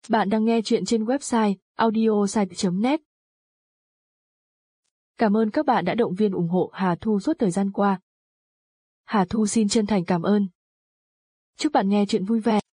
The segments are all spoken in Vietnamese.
Bạn đang nghe chuyện trên website audiosite.net. Cảm ơn các bạn đã động viên ủng hộ Hà Thu suốt thời gian qua. Hà Thu xin chân thành cảm ơn. Chúc bạn nghe chuyện vui vẻ.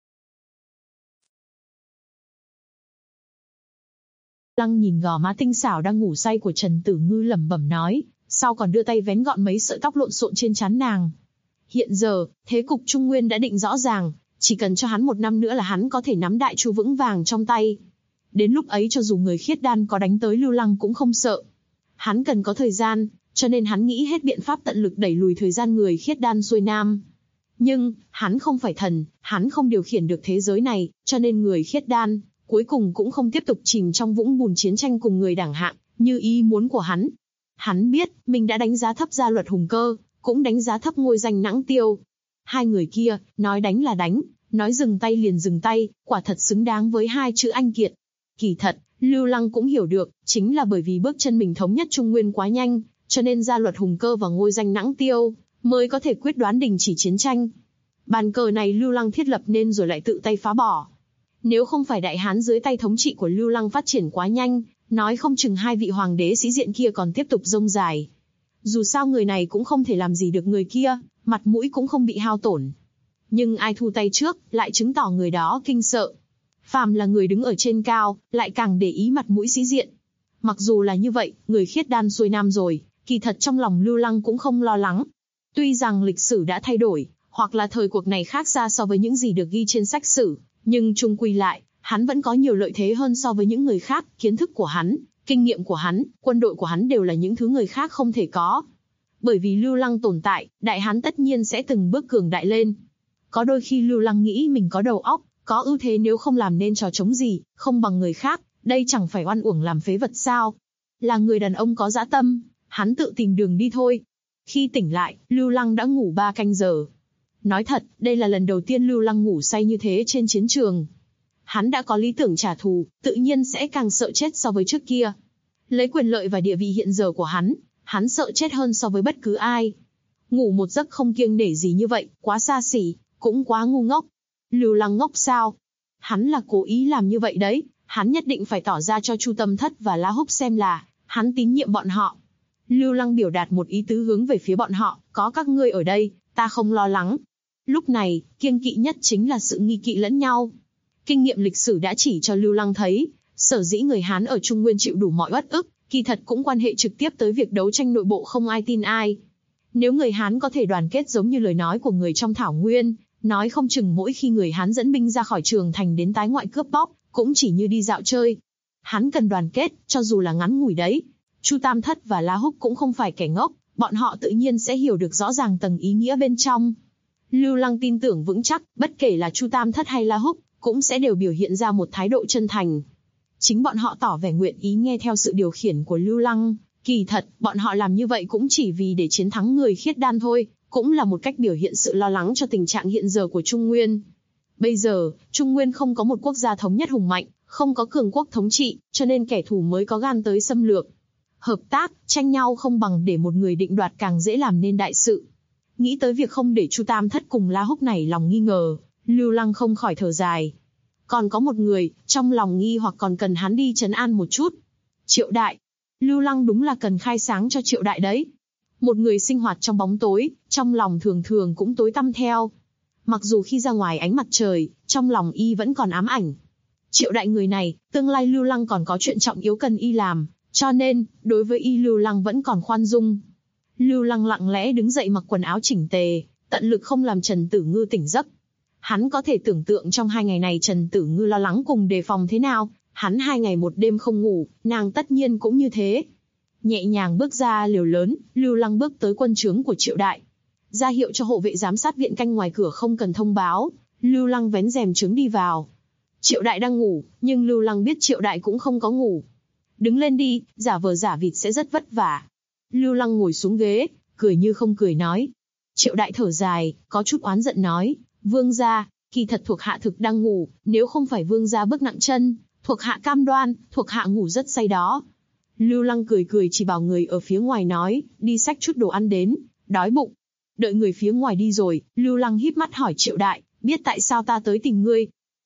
Lăng nhìn gò má tinh xảo đang ngủ say của Trần Tử Ngư lẩm bẩm nói, sau còn đưa tay vén gọn mấy sợi tóc lộn xộn trên trán nàng. Hiện giờ, thế cục Trung Nguyên đã định rõ ràng, chỉ cần cho hắn 1 năm nữa là hắn có thể nắm Đại Chu vững vàng trong tay. Đến lúc ấy cho dù người khiết đan có đánh tới Lưu Lăng cũng không sợ. Hắn cần có thời gian, cho nên hắn nghĩ hết biện pháp tận lực đẩy lùi thời gian người khiết đan xuôi nam. Nhưng, hắn không phải thần, hắn không điều khiển được thế giới này, cho nên người khiết đan cuối cùng cũng không tiếp tục chìm trong vũng bùn chiến tranh cùng người đẳng hạng, như ý muốn của hắn. Hắn biết, mình đã đánh giá thấp Gia Luật Hùng Cơ, cũng đánh giá thấp ngôi danh Nãng Tiêu. Hai người kia, nói đánh là đánh, nói dừng tay liền dừng tay, quả thật xứng đáng với 2 chữ anh kiệt. Kỳ thật, Lưu Lăng cũng hiểu được, chính là bởi vì bước chân mình thống nhất Trung Nguyên quá nhanh, cho nên Gia Luật Hùng Cơ và ngôi danh Nãng Tiêu mới có thể quyết đoán đình chỉ chiến tranh. Bàn cờ này Lưu Lăng thiết lập nên rồi lại tự tay phá bỏ. Nếu không phải Đại Hán dưới tay thống trị của Lưu Lăng phát triển quá nhanh, nói không chừng 2 vị hoàng đế sĩ diện kia còn tiếp tục rông dài. Dù sao người này cũng không thể làm gì được người kia, mặt mũi cũng không bị hao tổn. Nhưng ai thu tay trước, lại chứng tỏ người đó kinh sợ. Phàm là người đứng ở trên cao, lại càng để ý mặt mũi sĩ diện. Mặc dù là như vậy, người khiết đan xuôi nam rồi, kỳ thật trong lòng Lưu Lăng cũng không lo lắng. Tuy rằng lịch sử đã thay đổi, hoặc là thời cuộc này khác xa so với những gì được ghi trên sách sử, nhưng chung quy lại, hắn vẫn có nhiều lợi thế hơn so với những người khác. Kiến thức của hắn, kinh nghiệm của hắn, quân đội của hắn đều là những thứ người khác không thể có. Bởi vì Lưu Lăng tồn tại, Đại Hán tất nhiên sẽ từng bước cường đại lên. Có đôi khi Lưu Lăng nghĩ mình có đầu óc, có ưu thế nếu không làm nên trò trống gì, không bằng người khác, đây chẳng phải oan uổng làm phế vật sao. Là người đàn ông có dã tâm, hắn tự tìm đường đi thôi. Khi tỉnh lại, Lưu Lăng đã ngủ 3 canh giờ. Nói thật, đây là lần đầu tiên Lưu Lăng ngủ say như thế trên chiến trường. Hắn đã có lý tưởng trả thù, tự nhiên sẽ càng sợ chết so với trước kia. Lấy quyền lợi và địa vị hiện giờ của hắn sợ chết hơn so với bất cứ ai. Ngủ một giấc không kiêng nể gì như vậy, quá xa xỉ, cũng quá ngu ngốc. Lưu Lăng ngốc sao? Hắn là cố ý làm như vậy đấy, hắn nhất định phải tỏ ra cho Chu Tâm Thất và La Húc xem là hắn tín nhiệm bọn họ. Lưu Lăng biểu đạt một ý tứ hướng về phía bọn họ, có các ngươi ở đây, ta không lo lắng. Lúc này, kiêng kỵ nhất chính là sự nghi kỵ lẫn nhau. Kinh nghiệm lịch sử đã chỉ cho Lưu Lăng thấy, sở dĩ người Hán ở Trung Nguyên chịu đủ mọi uất ức, kỳ thật cũng quan hệ trực tiếp tới việc đấu tranh nội bộ không ai tin ai. Nếu người Hán có thể đoàn kết giống như lời nói của người trong Thảo Nguyên, nói không chừng mỗi khi người Hán dẫn binh ra khỏi Trường Thành đến tái ngoại cướp bóc, cũng chỉ như đi dạo chơi. Hắn cần đoàn kết, cho dù là ngắn ngủi đấy. Chu Tam Thất và La Húc cũng không phải kẻ ngốc, bọn họ tự nhiên sẽ hiểu được rõ ràng tầng ý nghĩa bên trong. Lưu Lăng tin tưởng vững chắc, bất kể là Chu Tam Thất hay La Húc, cũng sẽ đều biểu hiện ra một thái độ chân thành. Chính bọn họ tỏ vẻ nguyện ý nghe theo sự điều khiển của Lưu Lăng, kỳ thật, bọn họ làm như vậy cũng chỉ vì để chiến thắng người khiết đan thôi, cũng là một cách biểu hiện sự lo lắng cho tình trạng hiện giờ của Trung Nguyên. Bây giờ, Trung Nguyên không có một quốc gia thống nhất hùng mạnh, không có cường quốc thống trị, cho nên kẻ thù mới có gan tới xâm lược. Hợp tác, tranh nhau không bằng để một người định đoạt càng dễ làm nên đại sự. Nghĩ tới việc không để Chu Tam Thất cùng La Húc này lòng nghi ngờ, Lưu Lăng không khỏi thở dài. Còn có một người, trong lòng nghi hoặc còn cần hắn đi trấn an một chút. Triệu Đại. Lưu Lăng đúng là cần khai sáng cho Triệu Đại đấy. Một người sinh hoạt trong bóng tối, trong lòng thường thường cũng tối tăm theo. Mặc dù khi ra ngoài ánh mặt trời, trong lòng y vẫn còn ám ảnh. Triệu Đại người này, tương lai Lưu Lăng còn có chuyện trọng yếu cần y làm, cho nên, đối với y Lưu Lăng vẫn còn khoan dung. Lưu Lăng lặng lẽ đứng dậy mặc quần áo chỉnh tề, tận lực không làm Trần Tử Ngư tỉnh giấc. Hắn có thể tưởng tượng trong 2 ngày này Trần Tử Ngư lo lắng cùng đề phòng thế nào, hắn 2 ngày 1 đêm không ngủ, nàng tất nhiên cũng như thế. Nhẹ nhàng bước ra lều lớn, Lưu Lăng bước tới quân trướng của Triệu Đại. Ra hiệu cho hộ vệ giám sát viện canh ngoài cửa không cần thông báo, Lưu Lăng vén rèm trướng đi vào. Triệu Đại đang ngủ, nhưng Lưu Lăng biết Triệu Đại cũng không có ngủ. Đứng lên đi, giả vờ giả vịt sẽ rất vất vả. Lưu Lăng ngồi xuống ghế, cười như không cười nói. Triệu Đại thở dài, có chút oán giận nói, vương gia, kỳ thật thuộc hạ thực đang ngủ, nếu không phải vương gia bước nặng chân, thuộc hạ cam đoan, thuộc hạ ngủ rất say đó. Lưu Lăng cười cười chỉ bảo người ở phía ngoài nói, đi xách chút đồ ăn đến, đói bụng. Đợi người phía ngoài đi rồi, Lưu Lăng híp mắt hỏi Triệu Đại, biết tại sao ta tới tìm ngươi?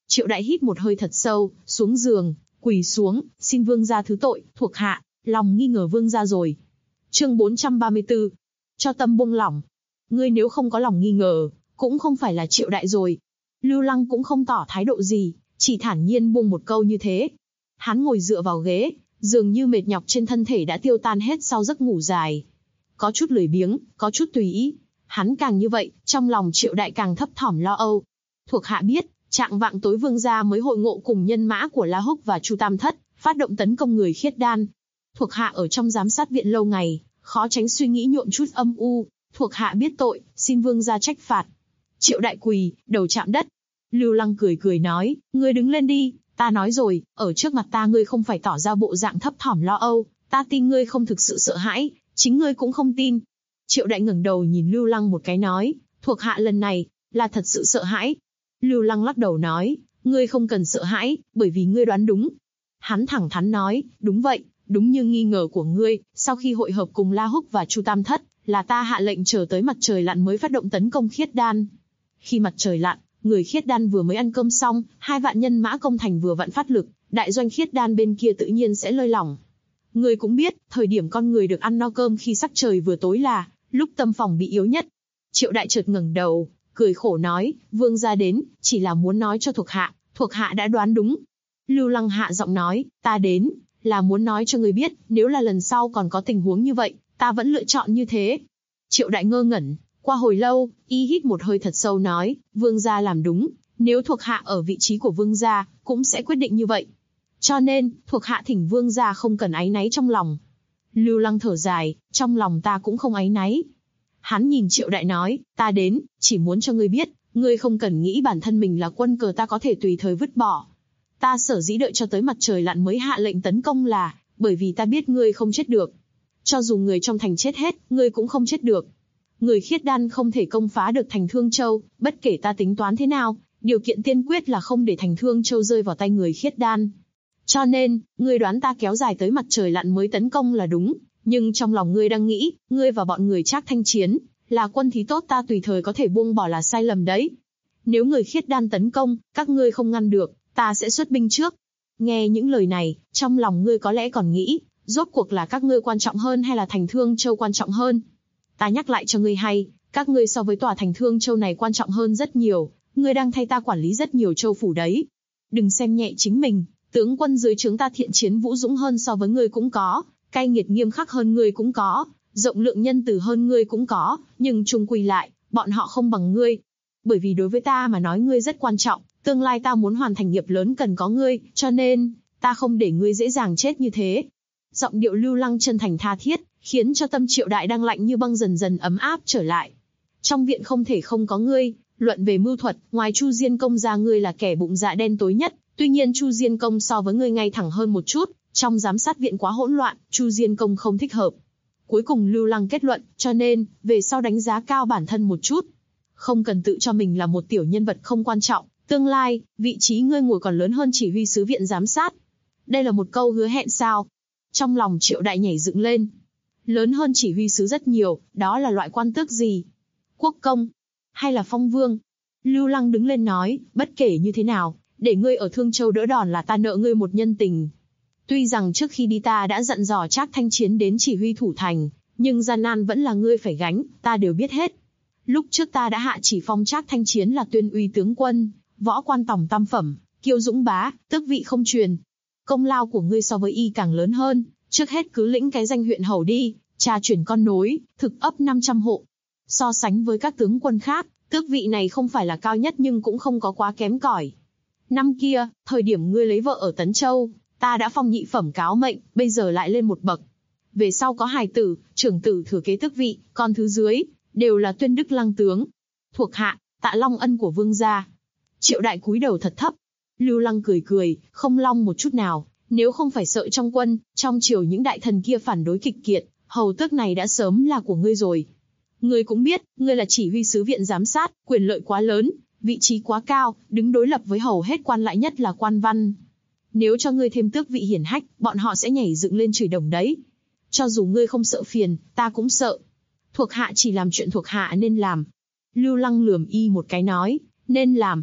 Triệu Đại hít một hơi thật sâu, xuống giường, quỳ xuống, xin vương gia thứ tội, thuộc hạ, lòng nghi ngờ vương gia rồi. Chương 434. Cho tâm buông lỏng. Ngươi nếu không có lòng nghi ngờ, cũng không phải là Triệu Đại rồi. Lưu Lăng cũng không tỏ thái độ gì, chỉ thản nhiên buông một câu như thế. Hắn ngồi dựa vào ghế, dường như mệt nhọc trên thân thể đã tiêu tan hết sau giấc ngủ dài. Có chút lười biếng, có chút tùy ý. Hắn càng như vậy, trong lòng Triệu Đại càng thấp thỏm lo âu. Thuộc hạ biết, trạng vạng tối vương gia mới hội ngộ cùng nhân mã của La Húc và Chu Tam Thất, phát động tấn công người khiết đan. Thuộc hạ ở trong giám sát viện lâu ngày, khó tránh suy nghĩ nhuộm chút âm u. Thuộc hạ biết tội, xin vương gia trách phạt. Triệu Đại quỳ, đầu chạm đất. Lưu Lăng cười cười nói, ngươi đứng lên đi, ta nói rồi, ở trước mặt ta ngươi không phải tỏ ra bộ dạng thấp thỏm lo âu, ta tin ngươi không thực sự sợ hãi, chính ngươi cũng không tin. Triệu Đại ngẩng đầu nhìn Lưu Lăng một cái nói, thuộc hạ lần này, là thật sự sợ hãi. Lưu Lăng lắc đầu nói, ngươi không cần sợ hãi, bởi vì ngươi đoán đúng. Hắn thẳng thắn nói, đúng vậy, đúng như nghi ngờ của ngươi, sau khi hội hợp cùng La Húc và Chu Tam Thất, là ta hạ lệnh chờ tới mặt trời lặn mới phát động tấn công khiết đan. Khi mặt trời lặn, người khiết đan vừa mới ăn cơm xong, 2 vạn nhân mã công thành vừa vặn phát lực, đại doanh khiết đan bên kia tự nhiên sẽ lơi lỏng. Ngươi cũng biết, thời điểm con người được ăn no cơm khi sắc trời vừa tối là lúc tâm phòng bị yếu nhất. Triệu Đại chợt ngẩng đầu, cười khổ nói, vương gia đến, chỉ là muốn nói cho thuộc hạ đã đoán đúng. Lưu Lăng hạ giọng nói, ta đến, là muốn nói cho ngươi biết, nếu là lần sau còn có tình huống như vậy, ta vẫn lựa chọn như thế. Triệu Đại ngơ ngẩn, qua hồi lâu, y hít một hơi thật sâu nói, vương gia làm đúng, nếu thuộc hạ ở vị trí của vương gia, cũng sẽ quyết định như vậy. Cho nên, thuộc hạ thỉnh vương gia không cần áy náy trong lòng. Lưu Lăng thở dài, trong lòng ta cũng không áy náy. Hắn nhìn Triệu Đại nói, ta đến, chỉ muốn cho ngươi biết, ngươi không cần nghĩ bản thân mình là quân cờ ta có thể tùy thời vứt bỏ. Ta sở dĩ đợi cho tới mặt trời lặn mới hạ lệnh tấn công là, bởi vì ta biết ngươi không chết được. Cho dù người trong thành chết hết, ngươi cũng không chết được. Người khiết đan không thể công phá được thành Thương Châu, bất kể ta tính toán thế nào, điều kiện tiên quyết là không để thành Thương Châu rơi vào tay người khiết đan. Cho nên, ngươi đoán ta kéo dài tới mặt trời lặn mới tấn công là đúng, nhưng trong lòng ngươi đang nghĩ, ngươi và bọn người Trác Thanh Chiến, là quân thí tốt ta tùy thời có thể buông bỏ là sai lầm đấy. Nếu người khiết đan tấn công, các ngươi không ngăn được, ta sẽ xuất binh trước. Nghe những lời này, trong lòng ngươi có lẽ còn nghĩ, rốt cuộc là các ngươi quan trọng hơn hay là thành Thương Châu quan trọng hơn? Ta nhắc lại cho ngươi hay, các ngươi so với tòa thành Thương Châu này quan trọng hơn rất nhiều, ngươi đang thay ta quản lý rất nhiều châu phủ đấy. Đừng xem nhẹ chính mình, tướng quân dưới trướng ta thiện chiến vũ dũng hơn so với ngươi cũng có, cay nghiệt nghiêm khắc hơn ngươi cũng có, rộng lượng nhân từ hơn ngươi cũng có, nhưng chung quy lại, bọn họ không bằng ngươi. Bởi vì đối với ta mà nói ngươi rất quan trọng, tương lai ta muốn hoàn thành nghiệp lớn cần có ngươi, cho nên, ta không để ngươi dễ dàng chết như thế. Giọng điệu Lưu Lăng chân thành tha thiết, khiến cho tâm Triệu Đại đang lạnh như băng dần dần ấm áp trở lại. Trong viện không thể không có ngươi, luận về mưu thuật, ngoài Chu Diên Công ra ngươi là kẻ bụng dạ đen tối nhất, tuy nhiên Chu Diên Công so với ngươi ngay thẳng hơn một chút, trong giám sát viện quá hỗn loạn, Chu Diên Công không thích hợp. Cuối cùng Lưu Lăng kết luận, cho nên, về sau đánh giá cao bản thân một chút. Không cần tự cho mình là một tiểu nhân vật không quan trọng, tương lai, vị trí ngươi ngồi còn lớn hơn chỉ huy sứ viện giám sát. Đây là một câu hứa hẹn sao? Trong lòng Triệu Đại nhảy dựng lên. Lớn hơn chỉ huy sứ rất nhiều, đó là loại quan tước gì? Quốc công? Hay là phong vương? Lưu Lăng đứng lên nói, bất kể như thế nào, để ngươi ở Thương Châu đỡ đòn là ta nợ ngươi một nhân tình. Tuy rằng trước khi đi ta đã dặn dò Trác Thanh Chiến đến chỉ huy thủ thành, nhưng gian nan vẫn là ngươi phải gánh, ta đều biết hết. Lúc trước ta đã hạ chỉ phong Trác Thanh Chiến là tuyên uy tướng quân, võ quan tổng tam phẩm, kiêu dũng bá, tước vị không truyền. Công lao của ngươi so với y càng lớn hơn, trước hết cứ lĩnh cái danh huyện hầu đi, trà chuyển con nối, thực ấp 500 hộ. So sánh với các tướng quân khác, tước vị này không phải là cao nhất nhưng cũng không có quá kém cỏi. Năm kia, thời điểm ngươi lấy vợ ở Tấn Châu, ta đã phong nhị phẩm cáo mệnh, bây giờ lại lên một bậc. Về sau có hài tử, trưởng tử thừa kế tước vị, còn thứ dưới, đều là tuyên đức lăng tướng. Thuộc hạ, tạ long ân của vương gia. Triệu Đại cúi đầu thật thấp. Lưu Lăng cười cười, không long một chút nào, nếu không phải sợ trong quân, trong triều những đại thần kia phản đối kịch kiệt, hầu tước này đã sớm là của ngươi rồi. Ngươi cũng biết, ngươi là chỉ huy sứ viện giám sát, quyền lợi quá lớn, vị trí quá cao, đứng đối lập với hầu hết quan lại nhất là quan văn. Nếu cho ngươi thêm tước vị hiển hách, bọn họ sẽ nhảy dựng lên chửi đồng đấy. Cho dù ngươi không sợ phiền, ta cũng sợ. Thuộc hạ chỉ làm chuyện thuộc hạ nên làm. Lưu Lăng lườm y một cái nói, nên làm.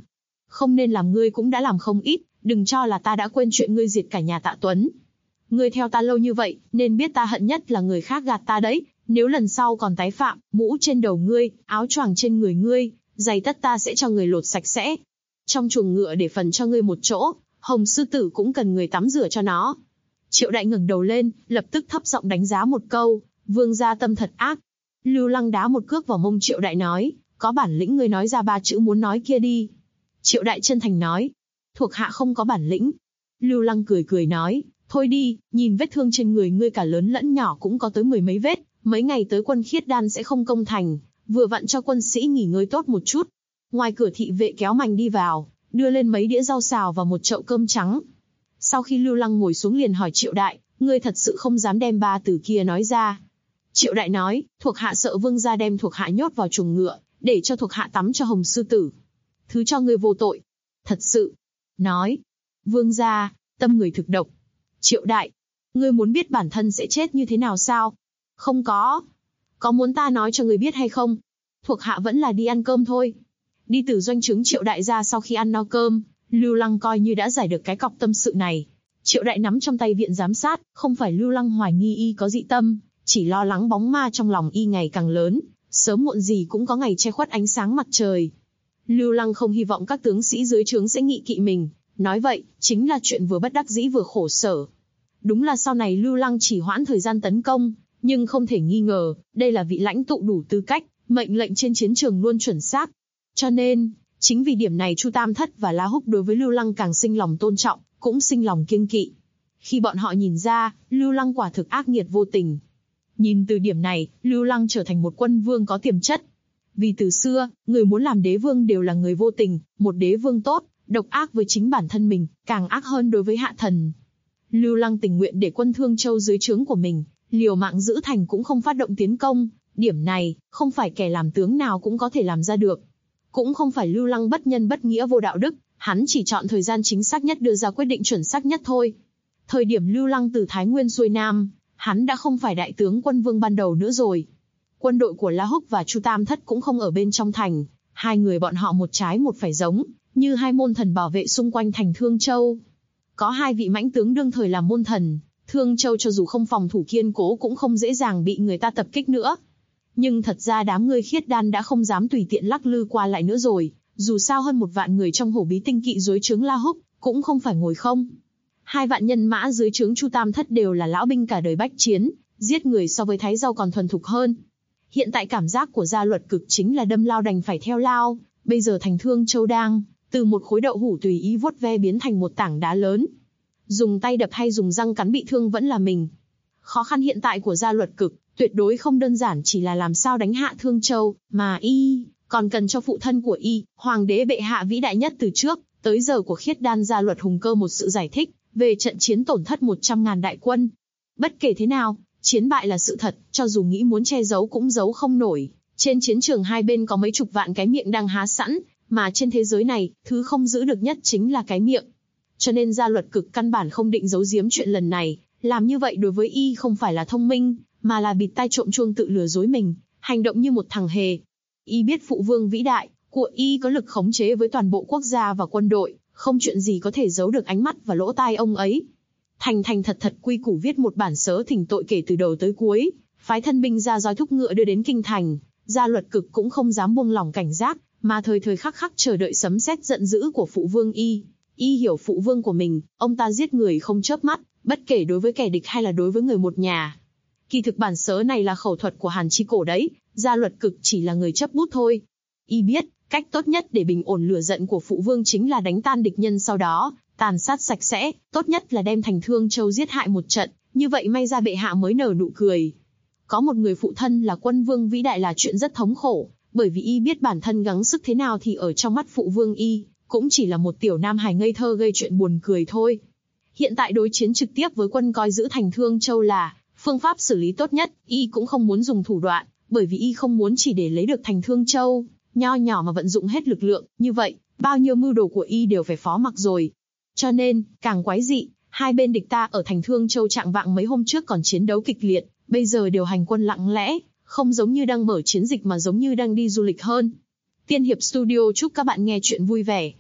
Không nên làm ngươi cũng đã làm không ít, đừng cho là ta đã quên chuyện ngươi diệt cả nhà Tạ Tuấn. Ngươi theo ta lâu như vậy, nên biết ta hận nhất là người khác gạt ta đấy. Nếu lần sau còn tái phạm, mũ trên đầu ngươi, áo choàng trên người ngươi, giày tất ta sẽ cho người lột sạch sẽ. Trong chuồng ngựa để phần cho ngươi một chỗ, Hồng sư tử cũng cần người tắm rửa cho nó. Triệu Đại ngẩng đầu lên, lập tức thấp giọng đánh giá một câu, vương gia tâm thật ác. Lưu Lăng đá một cước vào mông Triệu Đại nói, có bản lĩnh ngươi nói ra 3 chữ muốn nói kia đi. Triệu Đại chân thành nói, thuộc hạ không có bản lĩnh. Lưu Lăng cười cười nói, thôi đi, nhìn vết thương trên người ngươi cả lớn lẫn nhỏ cũng có tới 10 mấy vết, mấy ngày tới quân khiết đan sẽ không công thành, vừa vặn cho quân sĩ nghỉ ngơi tốt một chút. Ngoài cửa thị vệ kéo mành đi vào, đưa lên mấy đĩa rau xào và một chậu cơm trắng. Sau khi Lưu Lăng ngồi xuống liền hỏi Triệu Đại, ngươi thật sự không dám đem 3 từ kia nói ra. Triệu Đại nói, thuộc hạ sợ vương gia đem thuộc hạ nhốt vào chuồng ngựa, để cho thuộc hạ tắm cho Hồng sư tử. Thứ cho ngươi vô tội. Thật sự. Nói. Vương gia, tâm người thực độc. Triệu Đại, ngươi muốn biết bản thân sẽ chết như thế nào sao? Không có. Có muốn ta nói cho ngươi biết hay không? Thuộc hạ vẫn là đi ăn cơm thôi. Đi từ doanh trướng Triệu Đại ra sau khi ăn no cơm, Lưu Lăng coi như đã giải được cái cọc tâm sự này. Triệu Đại nắm trong tay viện giám sát, không phải Lưu Lăng hoài nghi y có dị tâm, chỉ lo lắng bóng ma trong lòng y ngày càng lớn, sớm muộn gì cũng có ngày che khuất ánh sáng mặt trời. Lưu Lăng không hy vọng các tướng sĩ dưới trướng sẽ nghị kỵ mình, nói vậy, chính là chuyện vừa bất đắc dĩ vừa khổ sở. Đúng là sau này Lưu Lăng chỉ hoãn thời gian tấn công, nhưng không thể nghi ngờ, đây là vị lãnh tụ đủ tư cách, mệnh lệnh trên chiến trường luôn chuẩn xác. Cho nên, chính vì điểm này Chu Tam Thất và La Húc đối với Lưu Lăng càng sinh lòng tôn trọng, cũng sinh lòng kiêng kỵ. Khi bọn họ nhìn ra, Lưu Lăng quả thực ác nghiệt vô tình. Nhìn từ điểm này, Lưu Lăng trở thành một quân vương có tiềm chất. Vì từ xưa, người muốn làm đế vương đều là người vô tình, một đế vương tốt, độc ác với chính bản thân mình, càng ác hơn đối với hạ thần. Lưu Lăng tình nguyện để quân Thương Châu dưới trướng của mình, liều mạng giữ thành cũng không phát động tiến công. Điểm này, không phải kẻ làm tướng nào cũng có thể làm ra được. Cũng không phải Lưu Lăng bất nhân bất nghĩa vô đạo đức, hắn chỉ chọn thời gian chính xác nhất đưa ra quyết định chuẩn xác nhất thôi. Thời điểm Lưu Lăng từ Thái Nguyên xuôi Nam, hắn đã không phải đại tướng quân vương ban đầu nữa rồi. Quân đội của La Húc và Chu Tam Thất cũng không ở bên trong thành, hai người bọn họ một trái một phải giống, như hai môn thần bảo vệ xung quanh thành Thương Châu. Có hai vị mãnh tướng đương thời làm môn thần, Thương Châu cho dù không phòng thủ kiên cố cũng không dễ dàng bị người ta tập kích nữa. Nhưng thật ra đám người khiết đan đã không dám tùy tiện lắc lư qua lại nữa rồi, dù sao hơn 1 vạn người trong hổ bí tinh kỵ dưới trướng La Húc, cũng không phải ngồi không. 2 vạn nhân mã dưới trướng Chu Tam Thất đều là lão binh cả đời bách chiến, giết người so với Thái Dâu còn thuần thục hơn. Hiện tại cảm giác của Gia Luật Cực chính là đâm lao đành phải theo lao, bây giờ thành Thương Châu đang, từ một khối đậu hũ tùy ý vuốt ve biến thành một tảng đá lớn. Dùng tay đập hay dùng răng cắn bị thương vẫn là mình. Khó khăn hiện tại của Gia Luật Cực, tuyệt đối không đơn giản chỉ là làm sao đánh hạ Thương Châu, mà y còn cần cho phụ thân của y, hoàng đế bệ hạ vĩ đại nhất từ trước tới giờ của khiết đan Gia Luật Hùng Cơ một sự giải thích về trận chiến tổn thất 100.000 đại quân. Bất kể thế nào, chiến bại là sự thật, cho dù nghĩ muốn che giấu cũng giấu không nổi. Trên chiến trường hai bên có mấy chục vạn cái miệng đang há sẵn, mà trên thế giới này, thứ không giữ được nhất chính là cái miệng. Cho nên Gia Luật Cực căn bản không định giấu giếm chuyện lần này, làm như vậy đối với y không phải là thông minh, mà là bịt tai trộm chuông tự lừa dối mình, hành động như một thằng hề. Y biết phụ vương vĩ đại của y có lực khống chế với toàn bộ quốc gia và quân đội, không chuyện gì có thể giấu được ánh mắt và lỗ tai ông ấy. Thành thật quy củ viết một bản sớ thỉnh tội kể từ đầu tới cuối, phái thân binh ra roi thúc ngựa đưa đến kinh thành. Gia Luật Cực cũng không dám buông lỏng cảnh giác, mà thời khắc chờ đợi sấm sét giận dữ của phụ vương y. Y hiểu phụ vương của mình, ông ta giết người không chớp mắt, bất kể đối với kẻ địch hay là đối với người một nhà. Kỳ thực bản sớ này là khẩu thuật của Hàn Chi Cổ đấy, Gia Luật Cực chỉ là người chấp bút thôi. Y biết, cách tốt nhất để bình ổn lửa giận của phụ vương chính là đánh tan địch nhân, sau đó tàn sát sạch sẽ, tốt nhất là đem thành Thương Châu giết hại một trận, như vậy may ra bệ hạ mới nở nụ cười. Có một người phụ thân là quân vương vĩ đại là chuyện rất thống khổ, bởi vì y biết bản thân gắng sức thế nào thì ở trong mắt phụ vương y, cũng chỉ là một tiểu nam hài ngây thơ gây chuyện buồn cười thôi. Hiện tại đối chiến trực tiếp với quân coi giữ thành Thương Châu là phương pháp xử lý tốt nhất, y cũng không muốn dùng thủ đoạn, bởi vì y không muốn chỉ để lấy được thành Thương Châu, nho nhỏ mà vận dụng hết lực lượng, như vậy, bao nhiêu mưu đồ của y đều phải phó mặc rồi. Cho nên, càng quái dị, hai bên địch ta ở thành Thương Châu trạng vạng mấy hôm trước còn chiến đấu kịch liệt, bây giờ đều hành quân lặng lẽ, không giống như đang mở chiến dịch mà giống như đang đi du lịch hơn. Tiên Hiệp Studio chúc các bạn nghe chuyện vui vẻ.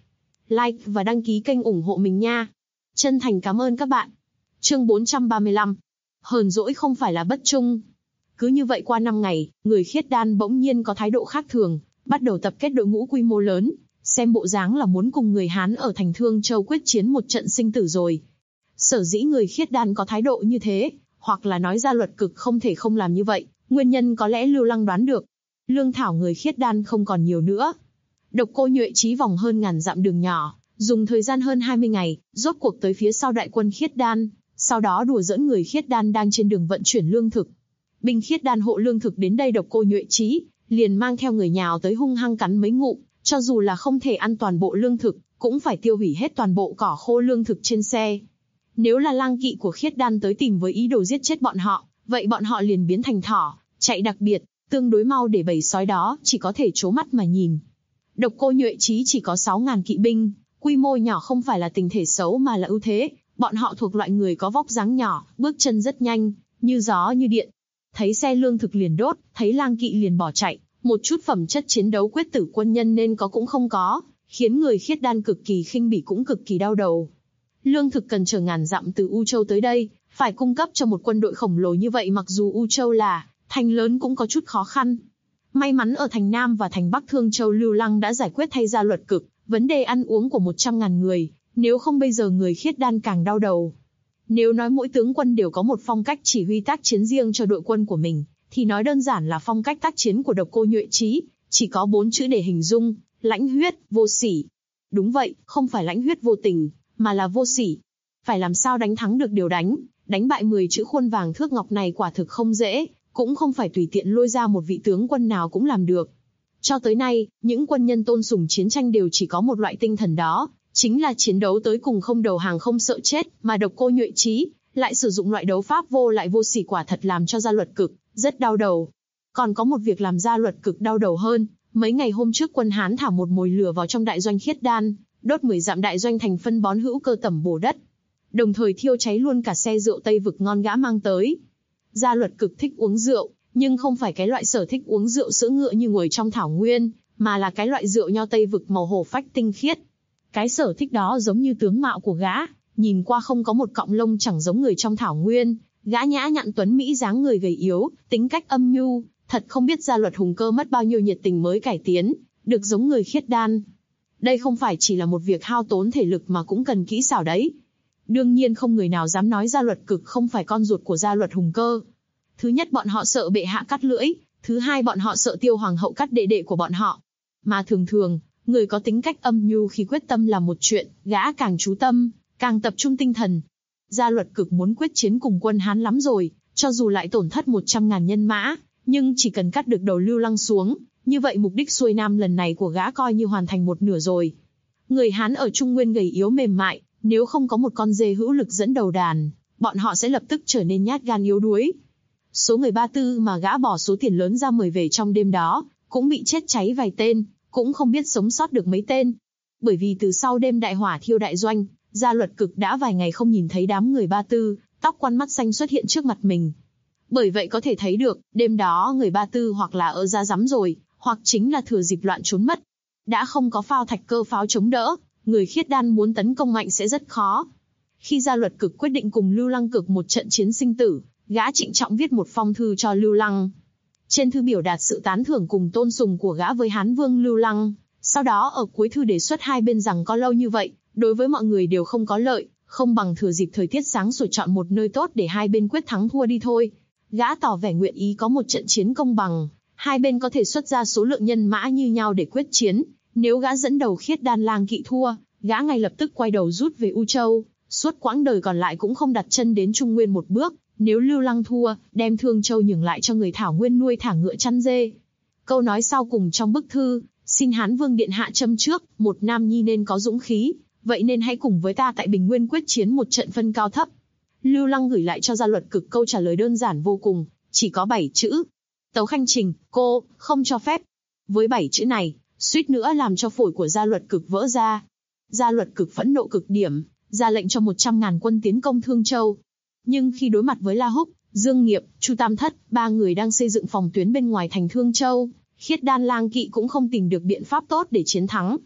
like và đăng ký kênh ủng hộ mình nha. Chân thành cảm ơn các bạn. Chương 435. Hờn dỗi không phải là bất trung. Cứ như vậy qua 5 ngày, người khiết đan bỗng nhiên có thái độ khác thường, bắt đầu tập kết đội ngũ quy mô lớn, xem bộ dáng là muốn cùng người Hán ở thành Thương Châu quyết chiến một trận sinh tử rồi. Sở dĩ người khiết đan có thái độ như thế, hoặc là nói Gia Luật Cực không thể không làm như vậy, nguyên nhân có lẽ Lưu Lăng đoán được. Lương thảo người khiết đan không còn nhiều nữa. Độc Cô Nhuệ Chí vòng hơn ngàn dặm đường nhỏ, dùng thời gian hơn 20 ngày, rốt cuộc tới phía sau đại quân khiết đan, sau đó đùa giỡn người khiết đan đang trên đường vận chuyển lương thực. Binh khiết đan hộ lương thực đến đây Độc Cô Nhuệ Chí liền mang theo người nhào tới hung hăng cắn mấy ngụm, cho dù là không thể ăn toàn bộ lương thực, cũng phải tiêu hủy hết toàn bộ cỏ khô lương thực trên xe. Nếu là lang kỵ của khiết đan tới tìm với ý đồ giết chết bọn họ, vậy bọn họ liền biến thành thỏ, chạy đặc biệt, tương đối mau để bầy sói đó chỉ có thể trố mắt mà nhìn. Độc Cô Nhuệ Chí chỉ có 6.000 kỵ binh, quy mô nhỏ không phải là tình thể xấu mà là ưu thế, bọn họ thuộc loại người có vóc dáng nhỏ, bước chân rất nhanh, như gió như điện. Thấy xe lương thực liền đốt, thấy lang kỵ liền bỏ chạy, một chút phẩm chất chiến đấu quyết tử quân nhân nên có cũng không có, khiến người khiết đan cực kỳ khinh bỉ cũng cực kỳ đau đầu. Lương thực cần chở ngàn dặm từ U Châu tới đây, phải cung cấp cho một quân đội khổng lồ như vậy, mặc dù U Châu là thành lớn cũng có chút khó khăn. May mắn ở thành Nam và thành Bắc Thương Châu Lưu Lăng đã giải quyết thay Gia Luật Cực vấn đề ăn uống của 100.000 người, nếu không bây giờ người khiết đan càng đau đầu. Nếu nói mỗi tướng quân đều có một phong cách chỉ huy tác chiến riêng cho đội quân của mình, thì nói đơn giản là phong cách tác chiến của Độc Cô Nhuệ Chí, chỉ có 4 chữ để hình dung: lãnh huyết, vô sỉ. Đúng vậy, không phải lãnh huyết vô tình, mà là vô sỉ. Phải làm sao đánh thắng được điều đánh bại 10 chữ khuôn vàng thước ngọc này quả thực không dễ, cũng không phải tùy tiện lôi ra một vị tướng quân nào cũng làm được. Cho tới nay, những quân nhân tôn sùng chiến tranh đều chỉ có một loại tinh thần, đó chính là chiến đấu tới cùng, không đầu hàng, không sợ chết, mà Độc Cô Nhuệ Chí lại sử dụng loại đấu pháp vô lại vô sỉ, quả thật làm cho Gia Luật Cực rất đau đầu. Còn có một việc làm Gia Luật Cực đau đầu hơn, mấy ngày hôm trước quân Hán thả một mồi lửa vào trong đại doanh khiết đan, đốt 10 dặm đại doanh thành phân bón hữu cơ tẩm bổ đất, đồng thời thiêu cháy luôn cả xe rượu Tây Vực ngon gã mang tới. Gia Luật Cực thích uống rượu, nhưng không phải cái loại sở thích uống rượu sữa ngựa như ngồi trong thảo nguyên, mà là cái loại rượu nho Tây Vực màu hổ phách tinh khiết. Cái sở thích đó giống như tướng mạo của gã, nhìn qua không có một cọng lông chẳng giống người trong thảo nguyên, gã nhã nhặn tuấn mỹ, dáng người gầy yếu, tính cách âm nhu, thật không biết Gia Luật Hùng Cơ mất bao nhiêu nhiệt tình mới cải tiến được giống người khiết đan. Đây không phải chỉ là một việc hao tốn thể lực mà cũng cần kỹ xảo đấy. Đương nhiên không người nào dám nói Gia Luật Cực không phải con ruột của Gia Luật Hùng Cơ. Thứ nhất, bọn họ sợ bệ hạ cắt lưỡi, thứ hai, bọn họ sợ Tiêu hoàng hậu cắt đệ đệ của bọn họ. Mà thường, người có tính cách âm nhu khi quyết tâm làm một chuyện, gã càng chú tâm, càng tập trung tinh thần. Gia Luật Cực muốn quyết chiến cùng quân Hán lắm rồi, cho dù lại tổn thất 100.000 nhân mã, nhưng chỉ cần cắt được đầu Lưu Lăng xuống, như vậy mục đích xuôi nam lần này của gã coi như hoàn thành một nửa rồi. Người Hán ở Trung Nguyên gầy yếu mềm mại, nếu không có một con dê hữu lực dẫn đầu đàn, bọn họ sẽ lập tức trở nên nhát gan yếu đuối. Số người Ba Tư mà gã bỏ số tiền lớn ra mời về trong đêm đó, cũng bị chết cháy vài tên, cũng không biết sống sót được mấy tên. Bởi vì từ sau đêm đại hỏa thiêu đại doanh, Gia Luật Cực đã vài ngày không nhìn thấy đám người Ba Tư, tóc quan mắt xanh xuất hiện trước mặt mình. Bởi vậy có thể thấy được, đêm đó người Ba Tư hoặc là ở ra rắm rồi, hoặc chính là thừa dịp loạn trốn mất. Đã không có phao thạch cơ pháo chống đỡ, người khiết đan muốn tấn công mạnh sẽ rất khó. Khi Gia Luật Cực quyết định cùng Lưu Lăng Cực một trận chiến sinh tử, gã trịnh trọng viết một phong thư cho Lưu Lăng. Trên thư biểu đạt sự tán thưởng cùng tôn sùng của gã với Hán Vương Lưu Lăng. Sau đó ở cuối thư đề xuất hai bên rằng có lâu như vậy, đối với mọi người đều không có lợi, không bằng thừa dịp thời tiết sáng sủa chọn một nơi tốt để hai bên quyết thắng thua đi thôi. Gã tỏ vẻ nguyện ý có một trận chiến công bằng, hai bên có thể xuất ra số lượng nhân mã như nhau để quyết chiến. Nếu gã dẫn đầu khiết đan lang kỵ thua, gã ngay lập tức quay đầu rút về U Châu, suốt quãng đời còn lại cũng không đặt chân đến Trung Nguyên một bước. Nếu Lưu Lăng thua, đem Thương Châu nhường lại cho người Thảo Nguyên nuôi thả ngựa chăn dê. Câu nói sau cùng trong bức thư, xin Hán Vương điện hạ châm trước, một nam nhi nên có dũng khí, vậy nên hãy cùng với ta tại Bình Nguyên quyết chiến một trận phân cao thấp. Lưu Lăng gửi lại cho Gia Luật Cực câu trả lời đơn giản vô cùng, chỉ có 7 chữ. Tấu Khanh Trình, cô, không cho phép. Với 7 chữ này, suýt nữa làm cho phổi của Gia Luật Cực vỡ ra. Gia Luật Cực phẫn nộ cực điểm, ra lệnh cho 100.000 quân tiến công Thương Châu. Nhưng khi đối mặt với La Húc, Dương Nghiệp, Chu Tam Thất, ba người đang xây dựng phòng tuyến bên ngoài thành Thương Châu, khiết đan lang kỵ cũng không tìm được biện pháp tốt để chiến thắng.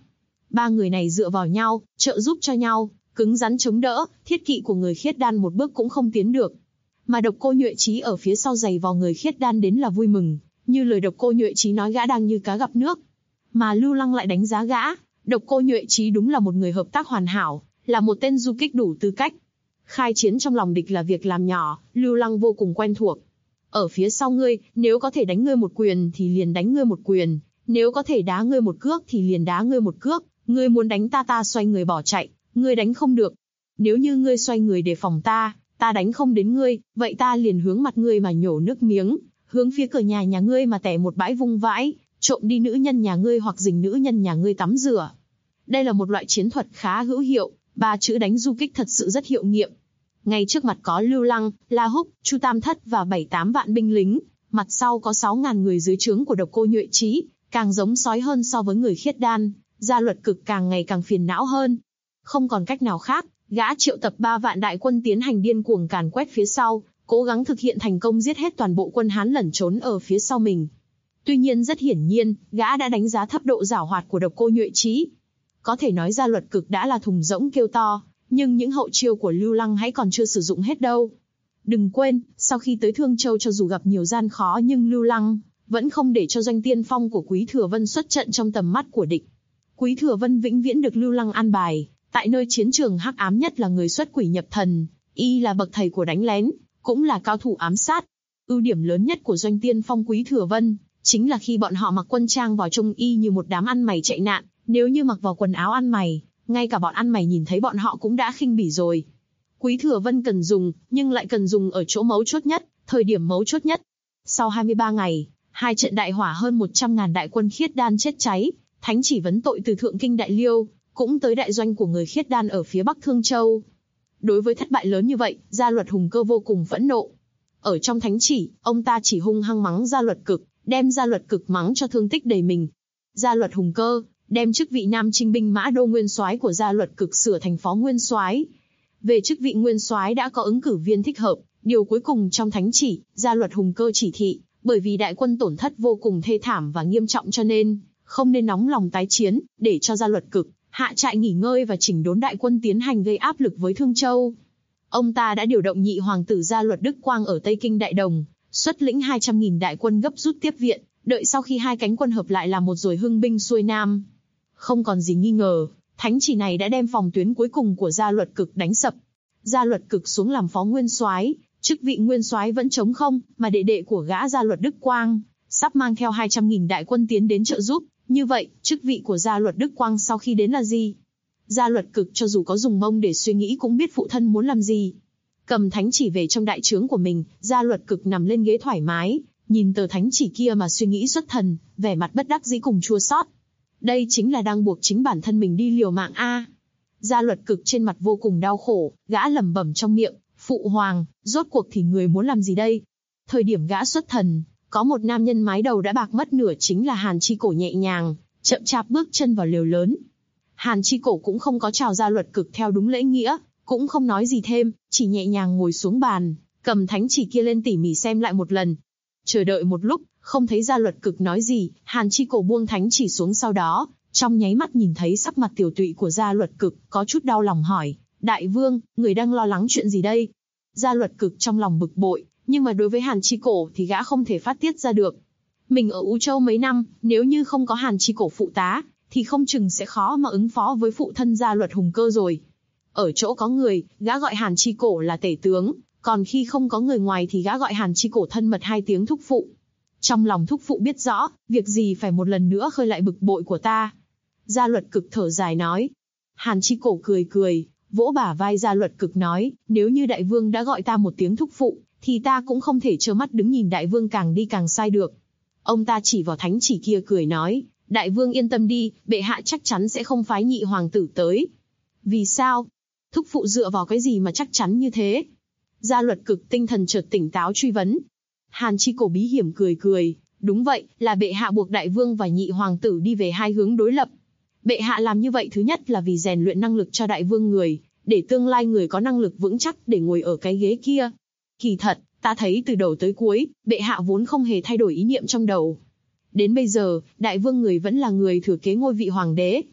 Ba người này dựa vào nhau, trợ giúp cho nhau, cứng rắn chống đỡ, thiết kỵ của người khiết đan một bước cũng không tiến được. Mà Độc Cô Nhuệ Chí ở phía sau giày vò người khiết đan đến là vui mừng, như lời Độc Cô Nhuệ Chí nói gã đang như cá gặp nước. Mà Lưu Lăng lại đánh giá gã, Độc Cô Nhuệ Chí đúng là một người hợp tác hoàn hảo, là một tên du kích đủ tư cách. Khai chiến trong lòng địch là việc làm nhỏ, Lưu Lăng vô cùng quen thuộc. Ở phía sau ngươi, nếu có thể đánh ngươi một quyền thì liền đánh ngươi một quyền, nếu có thể đá ngươi một cước thì liền đá ngươi một cước, ngươi muốn đánh ta ta xoay người bỏ chạy, ngươi đánh không được. Nếu như ngươi xoay người đề phòng ta đánh không đến ngươi, vậy ta liền hướng mặt ngươi mà nhổ nước miếng, hướng phía cửa nhà ngươi mà tẻ một bãi vung vãi, trộm đi nữ nhân nhà ngươi hoặc dình nữ nhân nhà ngươi tắm rửa. Đây là một loại chiến thuật khá hữu hiệu, ba chữ đánh du kích thật sự rất hiệu nghiệm. Ngay trước mặt có Lưu Lăng, La Húc, Chu Tam Thất và 7-8 vạn binh lính, mặt sau có 6.000 người dưới trướng của Độc Cô Nhuệ Chí, càng giống sói hơn so với người khiết đan, Gia Luật Cực càng ngày càng phiền não hơn. Không còn cách nào khác, gã triệu tập 3 vạn đại quân tiến hành điên cuồng càn quét phía sau, cố gắng thực hiện thành công giết hết toàn bộ quân Hán lẩn trốn ở phía sau mình. Tuy nhiên rất hiển nhiên, gã đã đánh giá thấp độ giảo hoạt của Độc Cô Nhuệ Chí. Có thể nói Gia Luật Cực đã là thùng rỗng kêu to, nhưng những hậu chiêu của Lưu Lăng hãy còn chưa sử dụng hết đâu. Đừng quên, sau khi tới Thương Châu cho dù gặp nhiều gian khó nhưng Lưu Lăng vẫn không để cho doanh tiên phong của Quý Thừa Vân xuất trận trong tầm mắt của địch. Quý Thừa Vân vĩnh viễn được Lưu Lăng an bài, tại nơi chiến trường hắc ám nhất là người xuất quỷ nhập thần, y là bậc thầy của đánh lén, cũng là cao thủ ám sát. Ưu điểm lớn nhất của doanh tiên phong Quý Thừa Vân chính là khi bọn họ mặc quân trang vào trông y như một đám ăn mày chạy nạn, nếu như mặc vào quần áo ăn mày, ngay cả bọn ăn mày nhìn thấy bọn họ cũng đã khinh bỉ rồi. Quý Thừa Vân cần dùng, nhưng lại cần dùng ở chỗ mấu chốt nhất, thời điểm mấu chốt nhất. Sau 23 ngày, 2 trận đại hỏa hơn 100.000 đại quân khiết đan chết cháy, thánh chỉ vấn tội từ Thượng Kinh Đại Liêu, cũng tới đại doanh của người khiết đan ở phía Bắc Thương Châu. Đối với thất bại lớn như vậy, Gia Luật Hùng Cơ vô cùng phẫn nộ. Ở trong thánh chỉ, ông ta chỉ hung hăng mắng Gia Luật Cực, đem Gia Luật Cực mắng cho thương tích đầy mình. Gia Luật Hùng Cơ đem chức vị Nam Trinh binh mã đô nguyên soái của Gia Luật Cực sửa thành phó nguyên soái. Về chức vị nguyên soái đã có ứng cử viên thích hợp, điều cuối cùng trong thánh chỉ, Gia Luật Hùng Cơ chỉ thị, bởi vì đại quân tổn thất vô cùng thê thảm và nghiêm trọng cho nên không nên nóng lòng tái chiến, để cho Gia Luật Cực hạ trại nghỉ ngơi và chỉnh đốn đại quân tiến hành gây áp lực với Thương Châu. Ông ta đã điều động nhị hoàng tử Gia Luật Đức Quang ở Tây Kinh Đại Đồng, xuất lĩnh 200.000 đại quân gấp rút tiếp viện, đợi sau khi hai cánh quân hợp lại là một rồi hưng binh xuôi nam. Không còn gì nghi ngờ, thánh chỉ này đã đem phòng tuyến cuối cùng của Gia Luật Cực đánh sập. Gia Luật Cực xuống làm phó nguyên soái, chức vị nguyên soái vẫn trống không, mà đệ đệ của gã Gia Luật Đức Quang sắp mang theo 200.000 đại quân tiến đến trợ giúp. Như vậy, chức vị của Gia Luật Đức Quang sau khi đến là gì? Gia Luật Cực cho dù có dùng mông để suy nghĩ cũng biết phụ thân muốn làm gì. Cầm thánh chỉ về trong đại trướng của mình, Gia Luật Cực nằm lên ghế thoải mái, nhìn tờ thánh chỉ kia mà suy nghĩ xuất thần, vẻ mặt bất đắc dĩ cùng chua xót. Đây chính là đang buộc chính bản thân mình đi liều mạng a. Gia Luật Cực trên mặt vô cùng đau khổ, gã lẩm bẩm trong miệng, phụ hoàng, rốt cuộc thì người muốn làm gì đây? Thời điểm gã xuất thần, có một nam nhân mái đầu đã bạc mất nửa chính là Hàn Chi Cổ nhẹ nhàng, chậm chạp bước chân vào lều lớn. Hàn Chi Cổ cũng không có chào Gia Luật Cực theo đúng lễ nghĩa, cũng không nói gì thêm, chỉ nhẹ nhàng ngồi xuống bàn, cầm thánh chỉ kia lên tỉ mỉ xem lại một lần. Chờ đợi một lúc, không thấy Gia Luật Cực nói gì, Hàn Chi Cổ buông thánh chỉ xuống, sau đó, trong nháy mắt nhìn thấy sắc mặt tiểu tụy của Gia Luật Cực, có chút đau lòng hỏi, Đại Vương, người đang lo lắng chuyện gì đây? Gia Luật Cực trong lòng bực bội, nhưng mà đối với Hàn Chi Cổ thì gã không thể phát tiết ra được. Mình ở U Châu mấy năm, nếu như không có Hàn Chi Cổ phụ tá, thì không chừng sẽ khó mà ứng phó với phụ thân Gia Luật Hùng Cơ rồi. Ở chỗ có người, gã gọi Hàn Chi Cổ là tể tướng, còn khi không có người ngoài thì gã gọi Hàn Chi Cổ thân mật 2 tiếng thúc phụ. Trong lòng thúc phụ biết rõ, việc gì phải một lần nữa khơi lại bực bội của ta. Gia Luật Cực thở dài nói. Hàn Chi Cổ cười cười, vỗ bả vai Gia Luật Cực nói, nếu như đại vương đã gọi ta một tiếng thúc phụ, thì ta cũng không thể trơ mắt đứng nhìn đại vương càng đi càng sai được. Ông ta chỉ vào thánh chỉ kia cười nói, đại vương yên tâm đi, bệ hạ chắc chắn sẽ không phái nhị hoàng tử tới. Vì sao? Thúc phụ dựa vào cái gì mà chắc chắn như thế? Gia Luật Cực tinh thần chợt tỉnh táo truy vấn. Hàn Chi Cổ bí hiểm cười cười, đúng vậy, là bệ hạ buộc đại vương và nhị hoàng tử đi về hai hướng đối lập. Bệ hạ làm như vậy thứ nhất là vì rèn luyện năng lực cho đại vương người, để tương lai người có năng lực vững chắc để ngồi ở cái ghế kia. Kỳ thật, ta thấy từ đầu tới cuối, bệ hạ vốn không hề thay đổi ý niệm trong đầu. Đến bây giờ, đại vương người vẫn là người thừa kế ngôi vị hoàng đế.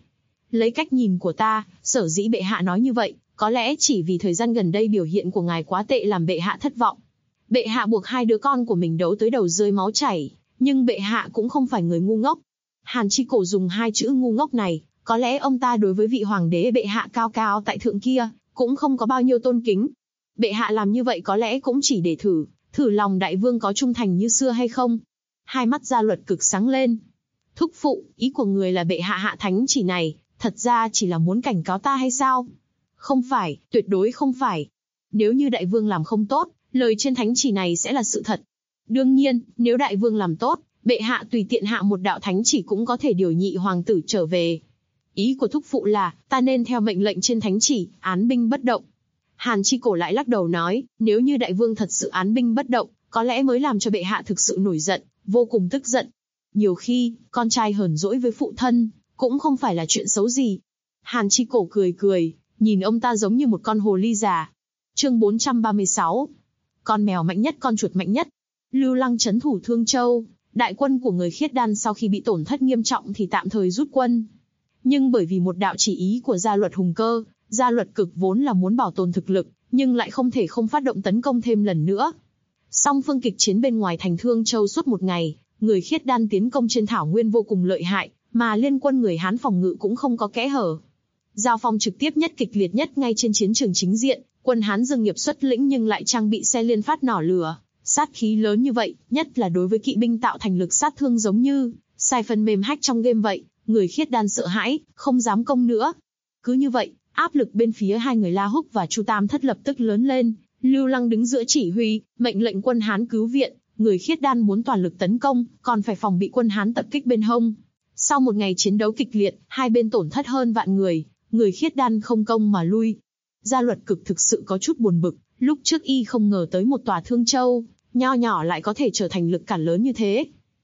Lấy cách nhìn của ta, sở dĩ bệ hạ nói như vậy, có lẽ chỉ vì thời gian gần đây biểu hiện của ngài quá tệ làm bệ hạ thất vọng. Bệ hạ buộc hai đứa con của mình đấu tới đầu rơi máu chảy, nhưng bệ hạ cũng không phải người ngu ngốc. Hàn Chi Cổ dùng hai chữ ngu ngốc này, có lẽ ông ta đối với vị hoàng đế bệ hạ cao cao tại thượng kia, cũng không có bao nhiêu tôn kính. Bệ hạ làm như vậy có lẽ cũng chỉ để thử lòng đại vương có trung thành như xưa hay không. Hai mắt Gia Luật Cực sáng lên. Thúc phụ, ý của người là bệ hạ hạ thánh chỉ này, thật ra chỉ là muốn cảnh cáo ta hay sao? Không phải, tuyệt đối không phải. Nếu như đại vương làm không tốt, lời trên thánh chỉ này sẽ là sự thật. Đương nhiên, nếu đại vương làm tốt, bệ hạ tùy tiện hạ một đạo thánh chỉ cũng có thể điều nhị hoàng tử trở về. Ý của thúc phụ là, ta nên theo mệnh lệnh trên thánh chỉ, án binh bất động. Hàn Chi Cổ lại lắc đầu nói, nếu như đại vương thật sự án binh bất động, có lẽ mới làm cho bệ hạ thực sự nổi giận, vô cùng tức giận. Nhiều khi, con trai hờn dỗi với phụ thân, cũng không phải là chuyện xấu gì. Hàn Chi Cổ cười cười, nhìn ông ta giống như một con hồ ly già. Chương 436. Con mèo mạnh nhất, con chuột mạnh nhất. Lưu Lăng trấn thủ Thương Châu, đại quân của người Khiết Đan sau khi bị tổn thất nghiêm trọng thì tạm thời rút quân. Nhưng bởi vì một đạo chỉ ý của Gia Luật Hùng Cơ, Gia Luật Cực vốn là muốn bảo tồn thực lực, nhưng lại không thể không phát động tấn công thêm lần nữa. Song phương kịch chiến bên ngoài thành Thương Châu suốt một ngày, người Khiết Đan tiến công trên thảo nguyên vô cùng lợi hại, mà liên quân người Hán phòng ngự cũng không có kẽ hở. Giao phong trực tiếp nhất, kịch liệt nhất ngay trên chiến trường chính diện, quân Hán Dương Nghiệp xuất lĩnh nhưng lại trang bị xe liên phát nỏ lửa, sát khí lớn như vậy, nhất là đối với kỵ binh tạo thành lực sát thương giống như xài phần mềm hack trong game vậy, người Khiết Đan sợ hãi, không dám công nữa. Cứ như vậy, áp lực bên phía hai người La Húc và Chu Tam Thất lập tức lớn lên. Lưu Lăng đứng giữa chỉ huy, mệnh lệnh quân Hán cứu viện. Người Khiết Đan muốn toàn lực tấn công, còn phải phòng bị quân Hán tập kích bên hông. Sau một ngày chiến đấu kịch liệt, hai bên tổn thất hơn vạn người, người Khiết Đan không công mà lui. Gia Luật Cực thực sự có chút buồn bực, lúc trước y không ngờ tới một tòa Thương Châu, nho nhỏ lại có thể trở thành lực cản lớn như thế.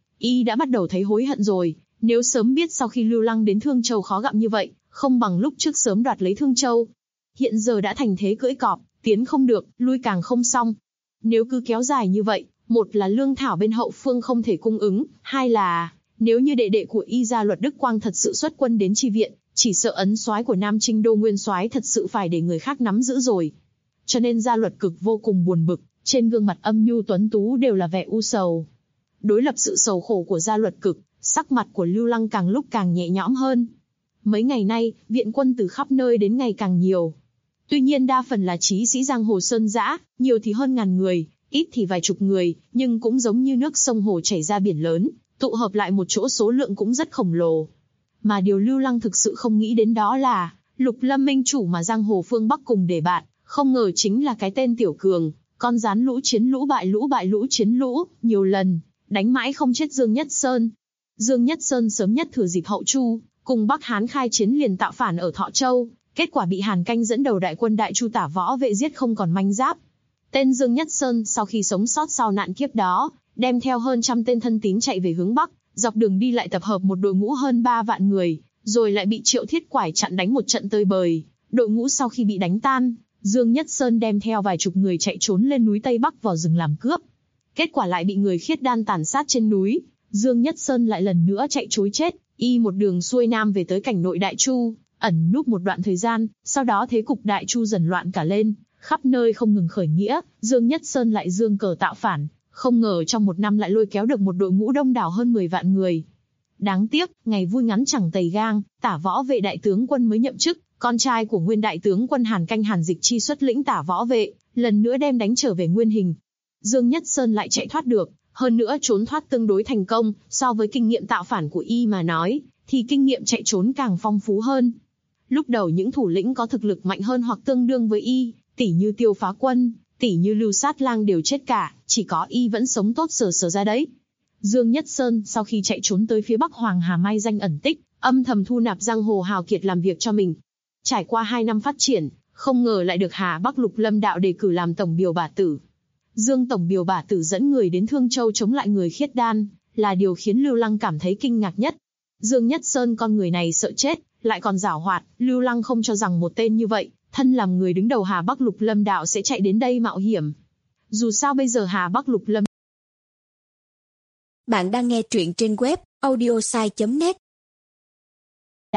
Y đã bắt đầu thấy hối hận rồi, nếu sớm biết sau khi Lưu Lăng đến Thương Châu khó gặm như vậy, không bằng lúc trước sớm đoạt lấy Thương Châu. Hiện giờ đã thành thế cưỡi cọp, tiến không được, lui càng không xong. Nếu cứ kéo dài như vậy, một là lương thảo bên hậu phương không thể cung ứng, hai là, nếu như đệ đệ của y Gia Luật Đức Quang thật sự xuất quân đến chi viện, chỉ sợ ấn soái của Nam Trinh Đô Nguyên soái thật sự phải để người khác nắm giữ rồi. Cho nên Gia Luật Cực vô cùng buồn bực, trên gương mặt âm nhu tuấn tú đều là vẻ u sầu. Đối lập sự sầu khổ của Gia Luật Cực, sắc mặt của Lưu Lăng càng lúc càng nhẹ nhõm hơn. Mấy ngày nay, viện quân từ khắp nơi đến ngày càng nhiều. Tuy nhiên đa phần là chí sĩ giang hồ sơn dã, nhiều thì hơn ngàn người, ít thì vài chục người, nhưng cũng giống như nước sông hồ chảy ra biển lớn, tụ hợp lại một chỗ số lượng cũng rất khổng lồ. Mà điều Lưu Lăng thực sự không nghĩ đến đó là, Lục Lâm Minh chủ mà giang hồ phương Bắc cùng để bạn, không ngờ chính là cái tên Tiểu Cường, con rán lũ chiến lũ bại lũ bại lũ chiến lũ, nhiều lần, đánh mãi không chết Dương Nhất Sơn. Dương Nhất Sơn sớm nhất thừa dịp Hậu Chu, cùng Bắc Hán khai chiến liền tạo phản ở Thọ Châu, kết quả bị Hàn Canh dẫn đầu đại quân Đại Chu Tả Võ Vệ giết không còn manh giáp. Tên Dương Nhất Sơn sau khi sống sót sau nạn kiếp đó, đem theo hơn trăm tên thân tín chạy về hướng Bắc, dọc đường đi lại tập hợp một đội ngũ hơn 3 vạn người, rồi lại bị Triệu Thiết Quải chặn đánh một trận tơi bời. Đội ngũ sau khi bị đánh tan, Dương Nhất Sơn đem theo vài chục người chạy trốn lên núi Tây Bắc vào rừng làm cướp. Kết quả lại bị người Khiết Đan tàn sát trên núi, Dương Nhất Sơn lại lần nữa chạy trối chết, y một đường xuôi nam về tới cảnh nội Đại Chu, ẩn núp một đoạn thời gian, sau đó thế cục Đại Chu dần loạn cả lên, khắp nơi không ngừng khởi nghĩa, Dương Nhất Sơn lại dương cờ tạo phản, không ngờ trong một năm lại lôi kéo được một đội ngũ đông đảo hơn 10 vạn người. Đáng tiếc, ngày vui ngắn chẳng tày gang, Tả Võ Vệ đại tướng quân mới nhậm chức, con trai của nguyên đại tướng quân Hàn Canh Hàn Dịch Chi xuất lĩnh Tả Võ Vệ, lần nữa đem đánh trở về nguyên hình. Dương Nhất Sơn lại chạy thoát được, hơn nữa trốn thoát tương đối thành công, so với kinh nghiệm tạo phản của y mà nói, thì kinh nghiệm chạy trốn càng phong phú hơn. Lúc đầu những thủ lĩnh có thực lực mạnh hơn hoặc tương đương với y, tỷ như Tiêu Phá Quân, tỷ như Lưu Sát Lang đều chết cả, chỉ có y vẫn sống tốt sờ ra đấy. Dương Nhất Sơn sau khi chạy trốn tới phía Bắc Hoàng Hà mai danh ẩn tích, âm thầm thu nạp giang hồ hào kiệt làm việc cho mình. Trải qua 2 năm phát triển, không ngờ lại được Hà Bắc Lục Lâm Đạo đề cử làm tổng biều bả tử. Dương tổng biều bả tử dẫn người đến Thương Châu chống lại người Khiết Đan, là điều khiến Lưu Lăng cảm thấy kinh ngạc nhất. Dương Nhất Sơn con người này sợ chết, lại còn giảo hoạt, Lưu Lăng không cho rằng một tên như vậy, thân làm người đứng đầu Hà Bắc Lục Lâm Đạo sẽ chạy đến đây mạo hiểm. Dù sao bây giờ Hà Bắc Lục Lâm. Bạn đang nghe truyện trên web audiosai.net. Đạo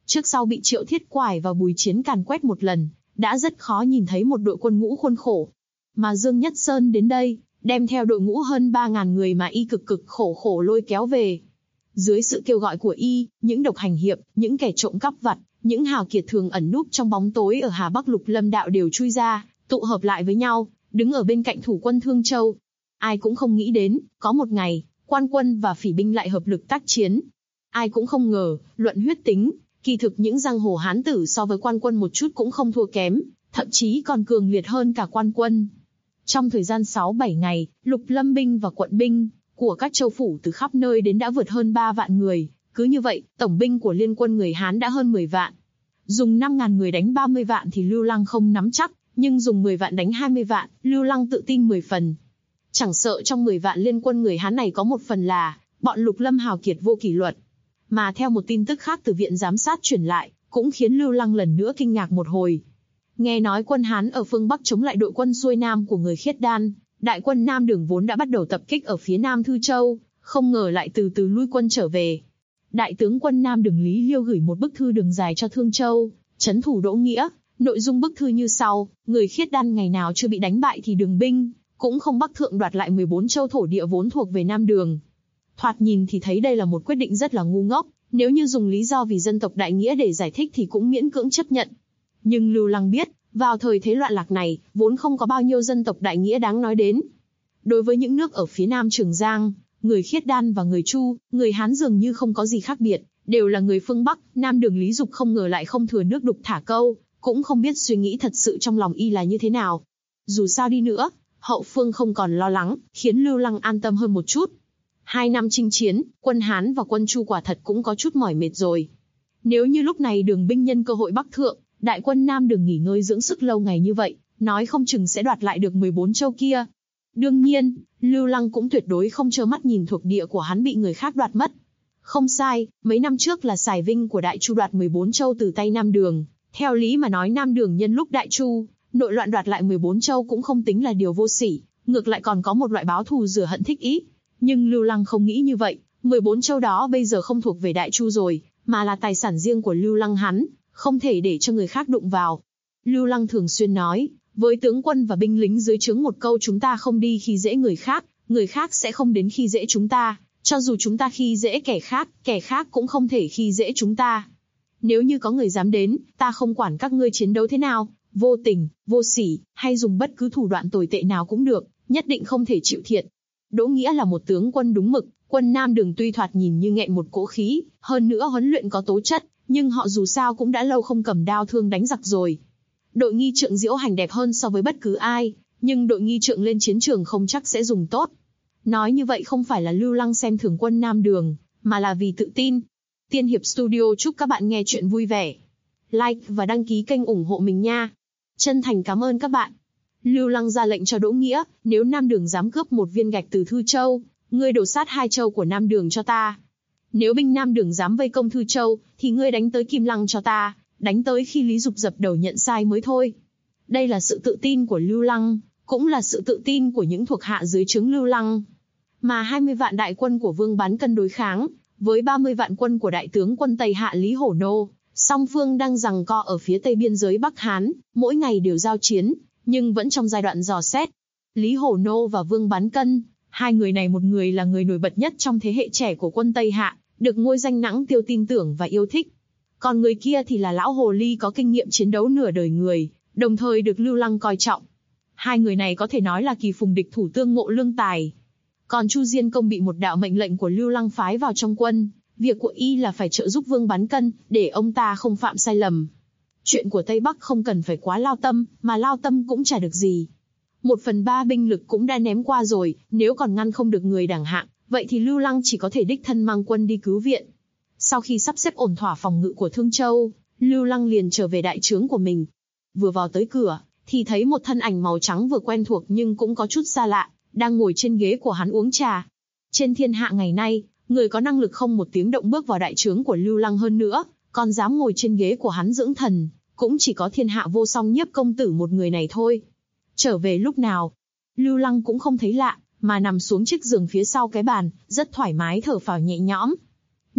trước sau bị Triệu Thiết Quải và Bùi Chiến càn quét một lần, đã rất khó nhìn thấy một đội quân ngũ khuôn khổ. Mà Dương Nhất Sơn đến đây, đem theo đội ngũ hơn 3.000 người mà y cực cực khổ khổ lôi kéo về. Dưới sự kêu gọi của y, những độc hành hiệp, những kẻ trộm cắp vặt, những hào kiệt thường ẩn núp trong bóng tối ở Hà Bắc Lục Lâm Đạo đều chui ra, tụ hợp lại với nhau, đứng ở bên cạnh thủ quân Thương Châu. Ai cũng không nghĩ đến, có một ngày, quan quân và phỉ binh lại hợp lực tác chiến. Ai cũng không ngờ, luận huyết tính, kỳ thực những giang hồ hán tử so với quan quân một chút cũng không thua kém, thậm chí còn cường liệt hơn cả quan quân. Trong thời gian 6-7 ngày, Lục Lâm binh và quận binh của các châu phủ từ khắp nơi đến đã vượt hơn 3 vạn người. Cứ như vậy, tổng binh của liên quân người Hán đã hơn 10 vạn. Dùng 5.000 người đánh 30 vạn thì Lưu Lăng không nắm chắc, nhưng dùng 10 vạn đánh 20 vạn, Lưu Lăng tự tin 10 phần. Chẳng sợ trong 10 vạn liên quân người Hán này có một phần là bọn Lục Lâm hào kiệt vô kỷ luật. Mà theo một tin tức khác từ viện giám sát truyền lại, cũng khiến Lưu Lăng lần nữa kinh ngạc một hồi. Nghe nói quân Hán ở phương Bắc chống lại đội quân xuôi Nam của người Khiết Đan, đại quân Nam Đường vốn đã bắt đầu tập kích ở phía Nam Thư Châu, không ngờ lại từ từ lui quân trở về. Đại tướng quân Nam Đường Lý Liêu gửi một bức thư đường dài cho Thương Châu, trấn thủ Đỗ Nghĩa. Nội dung bức thư như sau: người Khiết Đan ngày nào chưa bị đánh bại thì Đường binh cũng không bắc thượng đoạt lại 14 châu thổ địa vốn thuộc về Nam Đường. Thoạt nhìn thì thấy đây là một quyết định rất là ngu ngốc, nếu như dùng lý do vì dân tộc đại nghĩa để giải thích thì cũng miễn cưỡng chấp nhận. Nhưng Lưu Lăng biết, vào thời thế loạn lạc này, vốn không có bao nhiêu dân tộc đại nghĩa đáng nói đến. Đối với những nước ở phía Nam Trường Giang, người Khiết Đan và người Chu, người Hán dường như không có gì khác biệt, đều là người phương Bắc. Nam Đường Lý Dục không ngờ lại không thừa nước đục thả câu, cũng không biết suy nghĩ thật sự trong lòng y là như thế nào. Dù sao đi nữa, hậu phương không còn lo lắng, khiến Lưu Lăng an tâm hơn một chút. 2 năm chinh chiến, quân Hán và quân Chu quả thật cũng có chút mỏi mệt rồi. Nếu như lúc này Đường binh nhân cơ hội bắc thượng, đại quân Nam Đường nghỉ ngơi dưỡng sức lâu ngày như vậy, nói không chừng sẽ đoạt lại được 14 châu kia. Đương nhiên, Lưu Lăng cũng tuyệt đối không trơ mắt nhìn thuộc địa của hắn bị người khác đoạt mất. Không sai, mấy năm trước là Sài Vinh của Đại Chu đoạt 14 châu từ tay Nam Đường. Theo lý mà nói Nam Đường nhân lúc Đại Chu nội loạn đoạt lại 14 châu cũng không tính là điều vô sỉ, ngược lại còn có một loại báo thù rửa hận thích ý. Nhưng Lưu Lăng không nghĩ như vậy, 14 châu đó bây giờ không thuộc về Đại Chu rồi, mà là tài sản riêng của Lưu Lăng hắn, không thể để cho người khác đụng vào. Lưu Lăng thường xuyên nói với tướng quân và binh lính dưới trướng một câu: chúng ta không đi khi dễ người khác sẽ không đến khi dễ chúng ta, cho dù chúng ta khi dễ kẻ khác cũng không thể khi dễ chúng ta. Nếu như có người dám đến, ta không quản các ngươi chiến đấu thế nào, vô tình, vô sỉ, hay dùng bất cứ thủ đoạn tồi tệ nào cũng được, nhất định không thể chịu thiệt. Đỗ Nghĩa là một tướng quân đúng mực, quân Nam Đường tuy thoạt nhìn như nghẹn một cỗ khí, hơn nữa huấn luyện có tố chất, nhưng họ dù sao cũng đã lâu không cầm đao thương đánh giặc rồi. Đội nghi trượng diễu hành đẹp hơn so với bất cứ ai, nhưng đội nghi trượng lên chiến trường không chắc sẽ dùng tốt. Nói như vậy không phải là Lưu Lăng xem thường quân Nam Đường, mà là vì tự tin. Tiên Hiệp Studio chúc các bạn nghe chuyện vui vẻ. Like và đăng ký kênh ủng hộ mình nha. Chân thành cảm ơn các bạn. Lưu Lăng ra lệnh cho Đỗ Nghĩa, nếu Nam Đường dám cướp một viên gạch từ Thư Châu, ngươi đổ sát 2 châu của Nam Đường cho ta. Nếu binh Nam Đường dám vây công Thư Châu, thì ngươi đánh tới Kim Lăng cho ta, đánh tới khi Lý Dục dập đầu nhận sai mới thôi. Đây là sự tự tin của Lưu Lăng, cũng là sự tự tin của những thuộc hạ dưới trướng Lưu Lăng. Mà 20 vạn đại quân của Vương Bán Cân đối kháng với 30 vạn quân của đại tướng quân Tây Hạ Lý Hổ Nô, song phương đang giằng co ở phía tây biên giới Bắc Hán, mỗi ngày đều giao chiến, nhưng vẫn trong giai đoạn dò xét. Lý Hổ Nô và Vương Bán Cân, hai người này một người là người nổi bật nhất trong thế hệ trẻ của quân Tây Hạ, được ngôi danh Nãng Tiêu tin tưởng và yêu thích. Còn người kia thì là lão hồ ly có kinh nghiệm chiến đấu nửa đời người, đồng thời được Lưu Lăng coi trọng. Hai người này có thể nói là kỳ phùng địch thủ tương ngộ lương tài. Còn Chu Diên Công bị một đạo mệnh lệnh của Lưu Lăng phái vào trong quân, việc của y là phải trợ giúp Vương Bán Cân, để ông ta không phạm sai lầm. Chuyện của Tây Bắc không cần phải quá lao tâm, mà lao tâm cũng chả được gì. 1/3 binh lực cũng đã ném qua rồi, nếu còn ngăn không được người đẳng hạng, vậy thì Lưu Lăng chỉ có thể đích thân mang quân đi cứu viện. Sau khi sắp xếp ổn thỏa phòng ngự của Thương Châu, Lưu Lăng liền trở về đại trướng của mình. Vừa vào tới cửa, thì thấy một thân ảnh màu trắng vừa quen thuộc nhưng cũng có chút xa lạ, đang ngồi trên ghế của hắn uống trà. Trên thiên hạ ngày nay, người có năng lực không một tiếng động bước vào đại trướng của Lưu Lăng hơn nữa, còn dám ngồi trên ghế của hắn dưỡng thần, cũng chỉ có thiên hạ vô song Nhiếp công tử một người này thôi. Trở về lúc nào, Lưu Lăng cũng không thấy lạ, mà nằm xuống chiếc giường phía sau cái bàn, rất thoải mái thở phào nhẹ nhõm.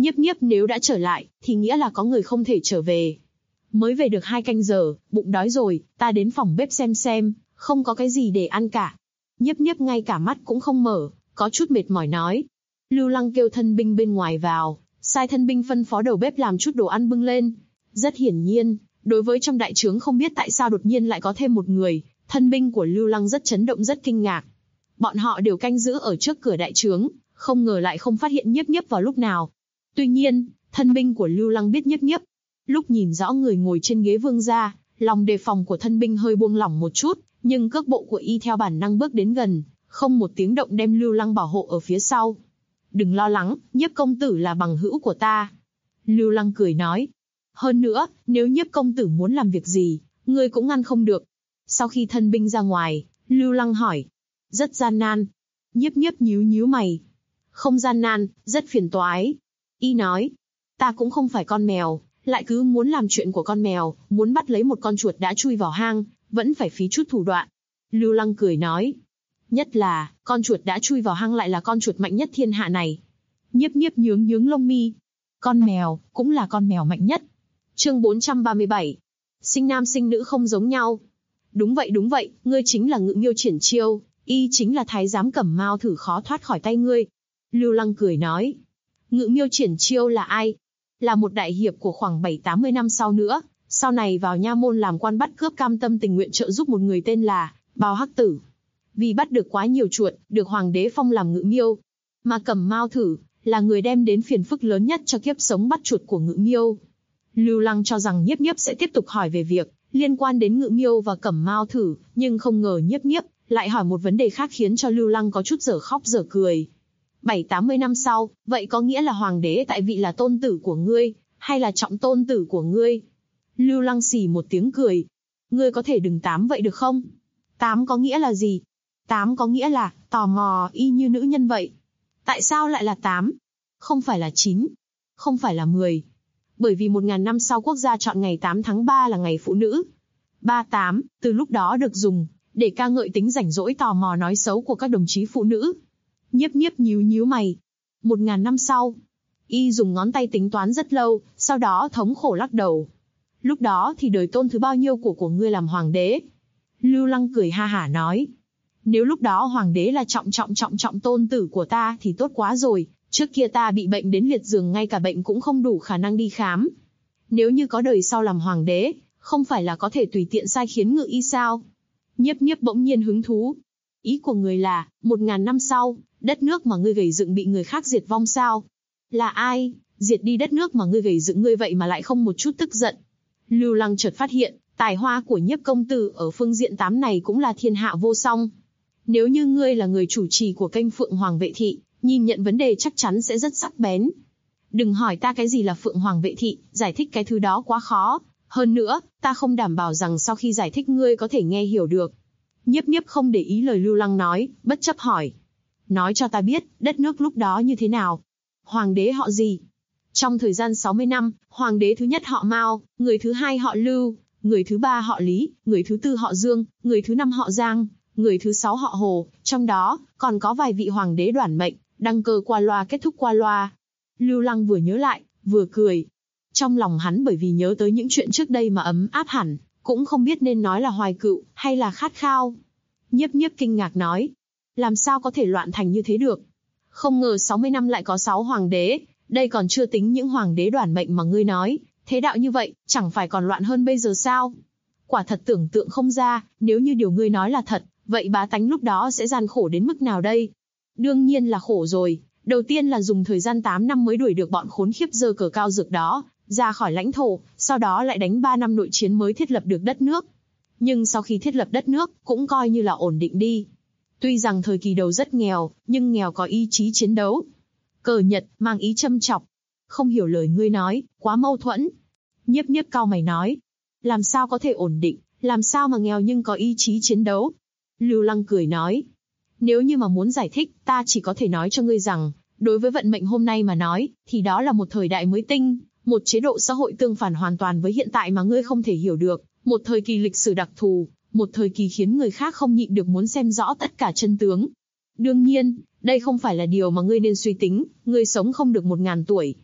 Nhiếp nhiếp nếu đã trở lại, thì nghĩa là có người không thể trở về. Mới về được 2 canh giờ, bụng đói rồi, ta đến phòng bếp xem, không có cái gì để ăn cả. Nhiếp nhiếp ngay cả mắt cũng không mở, có chút mệt mỏi nói. Lưu Lăng kêu thân binh bên ngoài vào, sai thân binh phân phó đầu bếp làm chút đồ ăn bưng lên. Rất hiển nhiên, đối với trong đại trướng không biết tại sao đột nhiên lại có thêm một người, thân binh của Lưu Lăng rất chấn động rất kinh ngạc. Bọn họ đều canh giữ ở trước cửa đại trướng, không ngờ lại không phát hiện nhiếp nhiếp vào lúc nào. Tuy nhiên, thân binh của Lưu Lăng biết nhiếp nhiếp. Lúc nhìn rõ người ngồi trên ghế vương gia, lòng đề phòng của thân binh hơi buông lỏng một chút, nhưng cước bộ của y theo bản năng bước đến gần, không một tiếng động đem Lưu Lăng bảo hộ ở phía sau. Đừng lo lắng, nhiếp công tử là bằng hữu của ta. Lưu Lăng cười nói. Hơn nữa, nếu nhiếp công tử muốn làm việc gì, ngươi cũng ngăn không được. Sau khi thân binh ra ngoài, Lưu Lăng hỏi. Rất gian nan. Nhiếp nhiếp nhíu nhíu mày. Không gian nan, rất phiền toái. Y nói. Ta cũng không phải con mèo, lại cứ muốn làm chuyện của con mèo, muốn bắt lấy một con chuột đã chui vào hang, vẫn phải phí chút thủ đoạn. Lưu Lăng cười nói. Nhất là, con chuột đã chui vào hang lại là con chuột mạnh nhất thiên hạ này. Nhiếp nhiếp nhướng nhướng lông mi. Con mèo, cũng là con mèo mạnh nhất. Chương 437. Sinh nam sinh nữ không giống nhau. Đúng vậy, ngươi chính là Ngự Miêu Triển Chiêu, y chính là thái giám Cẩm Mao thử khó thoát khỏi tay ngươi. Lưu Lăng cười nói. Ngự Miêu Triển Chiêu là ai? Là một đại hiệp của khoảng 70-80 năm sau nữa, sau này vào nha môn làm quan bắt cướp cam tâm tình nguyện trợ giúp một người tên là Bao Hắc Tử. Vì bắt được quá nhiều chuột, được hoàng đế phong làm Ngự Miêu. Mà Cẩm Mao thử là người đem đến phiền phức lớn nhất cho kiếp sống bắt chuột của Ngự Miêu. Lưu Lăng cho rằng nhiếp nhiếp sẽ tiếp tục hỏi về việc liên quan đến Ngự Miêu và Cẩm Mao thử, nhưng không ngờ nhiếp nhiếp lại hỏi một vấn đề khác khiến cho Lưu Lăng có chút dở khóc dở cười. 70-80 năm sau, vậy có nghĩa là hoàng đế tại vị là tôn tử của ngươi, hay là trọng tôn tử của ngươi? Lưu Lăng xì một tiếng cười. Ngươi có thể đừng tám vậy được không? Tám có nghĩa là gì? Tám có nghĩa là tò mò y như nữ nhân vậy. Tại sao lại là 8? Không phải là 9? Không phải là 10? Bởi vì 1000 năm sau quốc gia chọn ngày 8 tháng 3 là ngày phụ nữ. 38, từ lúc đó được dùng để ca ngợi tính rảnh rỗi tò mò nói xấu của các đồng chí phụ nữ. Nhiếp nhiếp nhíu nhíu mày. 1000 năm sau. Y dùng ngón tay tính toán rất lâu, sau đó thống khổ lắc đầu. Lúc đó thì đời tôn thứ bao nhiêu của ngươi làm hoàng đế? Lưu Lăng cười ha hả nói. Nếu lúc đó hoàng đế là trọng tôn tử của ta thì tốt quá rồi, trước kia ta bị bệnh đến liệt giường ngay cả bệnh cũng không đủ khả năng đi khám. Nếu như có đời sau làm hoàng đế, không phải là có thể tùy tiện sai khiến ngự y sao? Nhiếp nhiếp bỗng nhiên hứng thú. Ý của người là, 1000 năm sau, đất nước mà ngươi gầy dựng bị người khác diệt vong sao? Là ai, diệt đi đất nước mà ngươi gầy dựng ngươi vậy mà lại không một chút tức giận? Lưu Lăng chợt phát hiện, tài hoa của nhiếp công tử ở phương diện 8 này cũng là thiên hạ vô song. Nếu như ngươi là người chủ trì của kênh Phượng Hoàng Vệ Thị, nhìn nhận vấn đề chắc chắn sẽ rất sắc bén. Đừng hỏi ta cái gì là Phượng Hoàng Vệ Thị, giải thích cái thứ đó quá khó. Hơn nữa, ta không đảm bảo rằng sau khi giải thích ngươi có thể nghe hiểu được. Nhiếp nhiếp không để ý lời Lưu Lăng nói, bất chấp hỏi. Nói cho ta biết, đất nước lúc đó như thế nào? Hoàng đế họ gì? Trong thời gian 60 năm, hoàng đế thứ nhất họ Mao, người thứ hai họ Lưu, người thứ ba họ Lý, người thứ tư họ Dương, người thứ năm họ Giang, người thứ 6 họ Hồ, trong đó còn có vài vị hoàng đế đoản mệnh, đăng cơ qua loa kết thúc qua loa. Lưu Lăng vừa nhớ lại, vừa cười. Trong lòng hắn bởi vì nhớ tới những chuyện trước đây mà ấm áp hẳn, cũng không biết nên nói là hoài cựu, hay là khát khao. Nhiếp nhiếp kinh ngạc nói. Làm sao có thể loạn thành như thế được? Không ngờ 60 năm lại có 6 hoàng đế, đây còn chưa tính những hoàng đế đoản mệnh mà ngươi nói. Thế đạo như vậy, chẳng phải còn loạn hơn bây giờ sao? Quả thật tưởng tượng không ra, nếu như điều ngươi nói là thật, vậy bá tánh lúc đó sẽ gian khổ đến mức nào đây? Đương nhiên là khổ rồi, đầu tiên là dùng thời gian 8 năm mới đuổi được bọn khốn khiếp giơ cờ cao dược đó ra khỏi lãnh thổ, sau đó lại đánh 3 năm nội chiến mới thiết lập được đất nước. Nhưng sau khi thiết lập đất nước, cũng coi như là ổn định đi. Tuy rằng thời kỳ đầu rất nghèo, nhưng nghèo có ý chí chiến đấu. Cờ Nhật, mang ý châm chọc. Không hiểu lời ngươi nói, quá mâu thuẫn. Nhiếp nhiếp cau mày nói. Làm sao có thể ổn định, làm sao mà nghèo nhưng có ý chí chiến đấu? Lưu Lăng cười nói. Nếu như mà muốn giải thích, ta chỉ có thể nói cho ngươi rằng, đối với vận mệnh hôm nay mà nói, thì đó là một thời đại mới tinh, một chế độ xã hội tương phản hoàn toàn với hiện tại mà ngươi không thể hiểu được, một thời kỳ lịch sử đặc thù, một thời kỳ khiến người khác không nhịn được muốn xem rõ tất cả chân tướng. Đương nhiên, đây không phải là điều mà ngươi nên suy tính, ngươi sống không được 1000 tuổi.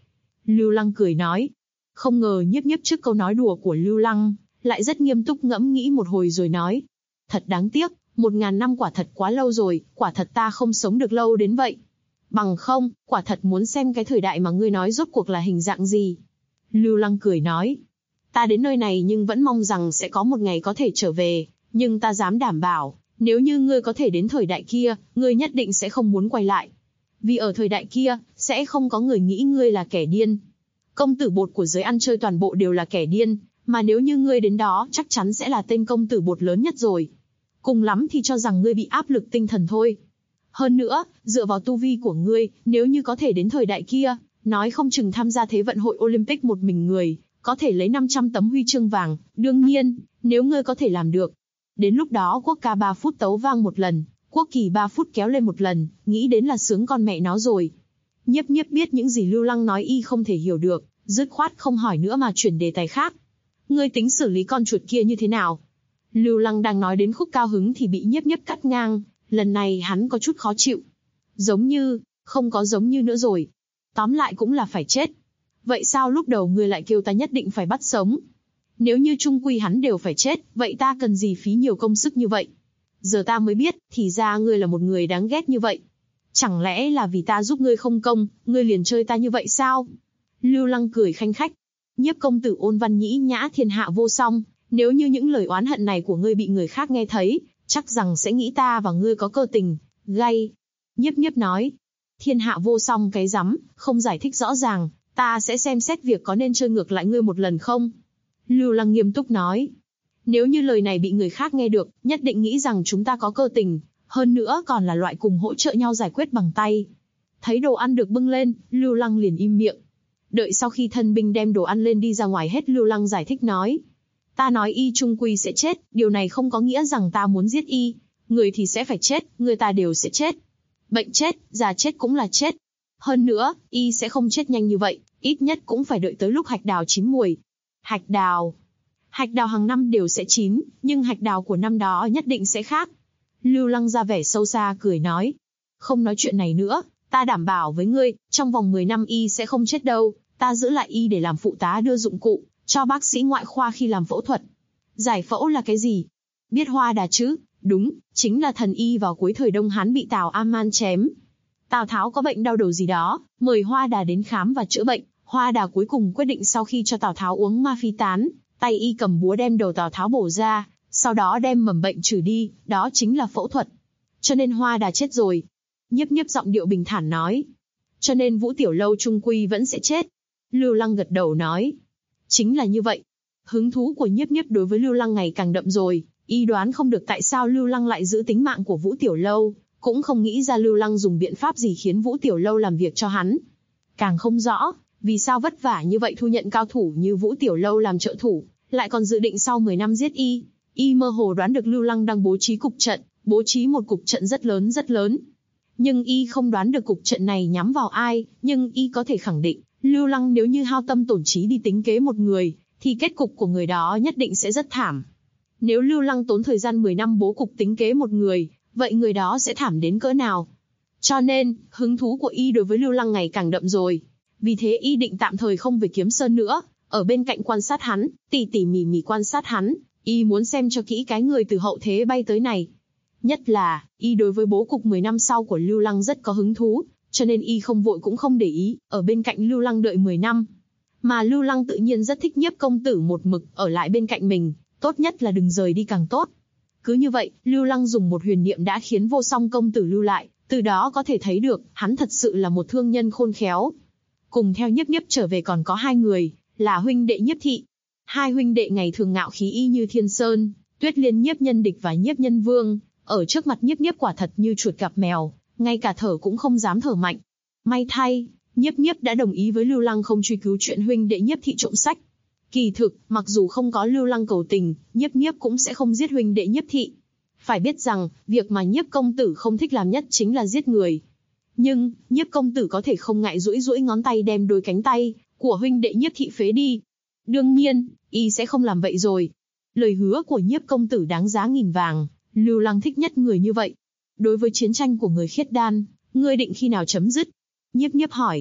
Lưu Lăng cười nói. Không ngờ Nhiếp Nhiếp trước câu nói đùa của Lưu Lăng, lại rất nghiêm túc ngẫm nghĩ một hồi rồi nói. Thật đáng tiếc, 1000 năm quả thật quá lâu rồi, quả thật ta không sống được lâu đến vậy. Bằng không, quả thật muốn xem cái thời đại mà ngươi nói rốt cuộc là hình dạng gì. Lưu Lăng cười nói. Ta đến nơi này nhưng vẫn mong rằng sẽ có một ngày có thể trở về, nhưng ta dám đảm bảo, nếu như ngươi có thể đến thời đại kia, ngươi nhất định sẽ không muốn quay lại. Vì ở thời đại kia, sẽ không có người nghĩ ngươi là kẻ điên. Công tử bột của giới ăn chơi toàn bộ đều là kẻ điên, mà nếu như ngươi đến đó chắc chắn sẽ là tên công tử bột lớn nhất rồi. Cùng lắm thì cho rằng ngươi bị áp lực tinh thần thôi. Hơn nữa, dựa vào tu vi của ngươi, nếu như có thể đến thời đại kia, nói không chừng tham gia Thế vận hội Olympic một mình người, có thể lấy 500 tấm huy chương vàng, đương nhiên, nếu ngươi có thể làm được. Đến lúc đó quốc ca 3 phút tấu vang một lần, quốc kỳ 3 phút kéo lên một lần, nghĩ đến là sướng con mẹ nó rồi. Nhiếp Nhiếp biết những gì Lưu Lăng nói y không thể hiểu được, dứt khoát không hỏi nữa mà chuyển đề tài khác. Ngươi tính xử lý con chuột kia như thế nào? Lưu Lăng đang nói đến khúc cao hứng thì bị Nhiếp Nhiếp cắt ngang, lần này hắn có chút khó chịu. Giống như, không có giống như nữa rồi. Tóm lại cũng là phải chết. Vậy sao lúc đầu ngươi lại kêu ta nhất định phải bắt sống? Nếu như chung quy hắn đều phải chết, vậy ta cần gì phí nhiều công sức như vậy? Giờ ta mới biết, thì ra ngươi là một người đáng ghét như vậy. Chẳng lẽ là vì ta giúp ngươi không công, ngươi liền chơi ta như vậy sao? Lưu Lăng cười khanh khách. Nhiếp công tử ôn văn nhĩ nhã thiên hạ vô song, nếu như những lời oán hận này của ngươi bị người khác nghe thấy, chắc rằng sẽ nghĩ ta và ngươi có cơ tình, gay. Nhiếp Nhiếp nói. Thiên hạ vô song cái rắm, không giải thích rõ ràng, ta sẽ xem xét việc có nên chơi ngược lại ngươi một lần không? Lưu Lăng nghiêm túc nói. Nếu như lời này bị người khác nghe được, nhất định nghĩ rằng chúng ta có cơ tình, hơn nữa còn là loại cùng hỗ trợ nhau giải quyết bằng tay. Thấy đồ ăn được bưng lên, Lưu Lăng liền im miệng. Đợi sau khi thân binh đem đồ ăn lên đi ra ngoài hết, Lưu Lăng giải thích nói. Ta nói y chung quy sẽ chết, điều này không có nghĩa rằng ta muốn giết y. Người thì sẽ phải chết, người ta đều sẽ chết. Bệnh chết, già chết cũng là chết. Hơn nữa, y sẽ không chết nhanh như vậy, ít nhất cũng phải đợi tới lúc hạch đào chín mùi. Hạch đào hàng năm đều sẽ chín, nhưng hạch đào của năm đó nhất định sẽ khác. Lưu Lăng ra vẻ sâu xa cười nói. Không nói chuyện này nữa, ta đảm bảo với ngươi, trong vòng 10 năm y sẽ không chết đâu, ta giữ lại y để làm phụ tá đưa dụng cụ, cho bác sĩ ngoại khoa khi làm phẫu thuật. Giải phẫu là cái gì? Biết Hoa Đà chứ? Đúng, chính là thần y vào cuối thời Đông Hán bị Tào Am-man chém. Tào Tháo có bệnh đau đầu gì đó, mời Hoa Đà đến khám và chữa bệnh. Hoa Đà cuối cùng quyết định sau khi cho Tào Tháo uống ma phi tán, tay y cầm búa đem đầu Tào Tháo bổ ra, sau đó đem mầm bệnh trừ đi, đó chính là phẫu thuật. Cho nên Hoa Đà chết rồi. Nhiếp Nhiếp giọng điệu bình thản nói. Cho nên Vũ Tiểu Lâu trung quy vẫn sẽ chết. Lưu Lăng gật đầu nói. Chính là như vậy. Hứng thú của Nhiếp Nhiếp đối với Lưu Lăng ngày càng đậm rồi, y đoán không được tại sao Lưu Lăng lại giữ tính mạng của Vũ Tiểu Lâu, cũng không nghĩ ra Lưu Lăng dùng biện pháp gì khiến Vũ Tiểu Lâu làm việc cho hắn. Càng không rõ, vì sao vất vả như vậy thu nhận cao thủ như Vũ Tiểu Lâu làm trợ thủ, lại còn dự định sau 10 năm giết y. Y mơ hồ đoán được Lưu Lăng đang bố trí cục trận, bố trí một cục trận rất lớn rất lớn. Nhưng y không đoán được cục trận này nhắm vào ai, nhưng y có thể khẳng định, Lưu Lăng nếu như hao tâm tổn trí đi tính kế một người, thì kết cục của người đó nhất định sẽ rất thảm. Nếu Lưu Lăng tốn thời gian 10 năm bố cục tính kế một người, vậy người đó sẽ thảm đến cỡ nào? Cho nên, hứng thú của y đối với Lưu Lăng ngày càng đậm rồi. Vì thế y định tạm thời không về Kiếm Sơn nữa, ở bên cạnh quan sát hắn, tỉ tỉ mỉ mỉ quan sát hắn, y muốn xem cho kỹ cái người từ hậu thế bay tới này. Nhất là, y đối với bố cục 10 năm sau của Lưu Lăng rất có hứng thú, cho nên y không vội cũng không để ý, ở bên cạnh Lưu Lăng đợi 10 năm. Mà Lưu Lăng tự nhiên rất thích Nhiếp công tử một mực ở lại bên cạnh mình, tốt nhất là đừng rời đi càng tốt. Cứ như vậy, Lưu Lăng dùng một huyền niệm đã khiến Vô Song công tử lưu lại, từ đó có thể thấy được, hắn thật sự là một thương nhân khôn khéo. Cùng theo Nhiếp Nhiếp trở về còn có 2 người, là huynh đệ Nhiếp Thị. 2 huynh đệ ngày thường ngạo khí y như thiên sơn, Tuyết Liên Nhiếp Nhân Địch và Nhiếp Nhân Vương, ở trước mặt Nhiếp Nhiếp quả thật như chuột gặp mèo, ngay cả thở cũng không dám thở mạnh. May thay, Nhiếp Nhiếp đã đồng ý với Lưu Lăng không truy cứu chuyện huynh đệ Nhiếp Thị trộm sách. Kỳ thực, mặc dù không có Lưu Lăng cầu tình, Nhiếp Nhiếp cũng sẽ không giết huynh đệ Nhiếp Thị. Phải biết rằng, việc mà Nhiếp công tử không thích làm nhất chính là giết người. Nhưng, Nhiếp công tử có thể không ngại duỗi duỗi ngón tay đem đôi cánh tay của huynh đệ Nhiếp Thị phế đi. Đương nhiên, y sẽ không làm vậy rồi. Lời hứa của Nhiếp công tử đáng giá nghìn vàng, Lưu Lăng thích nhất người như vậy. Đối với chiến tranh của người khiết đan, ngươi định khi nào chấm dứt? Nhiếp Nhiếp hỏi.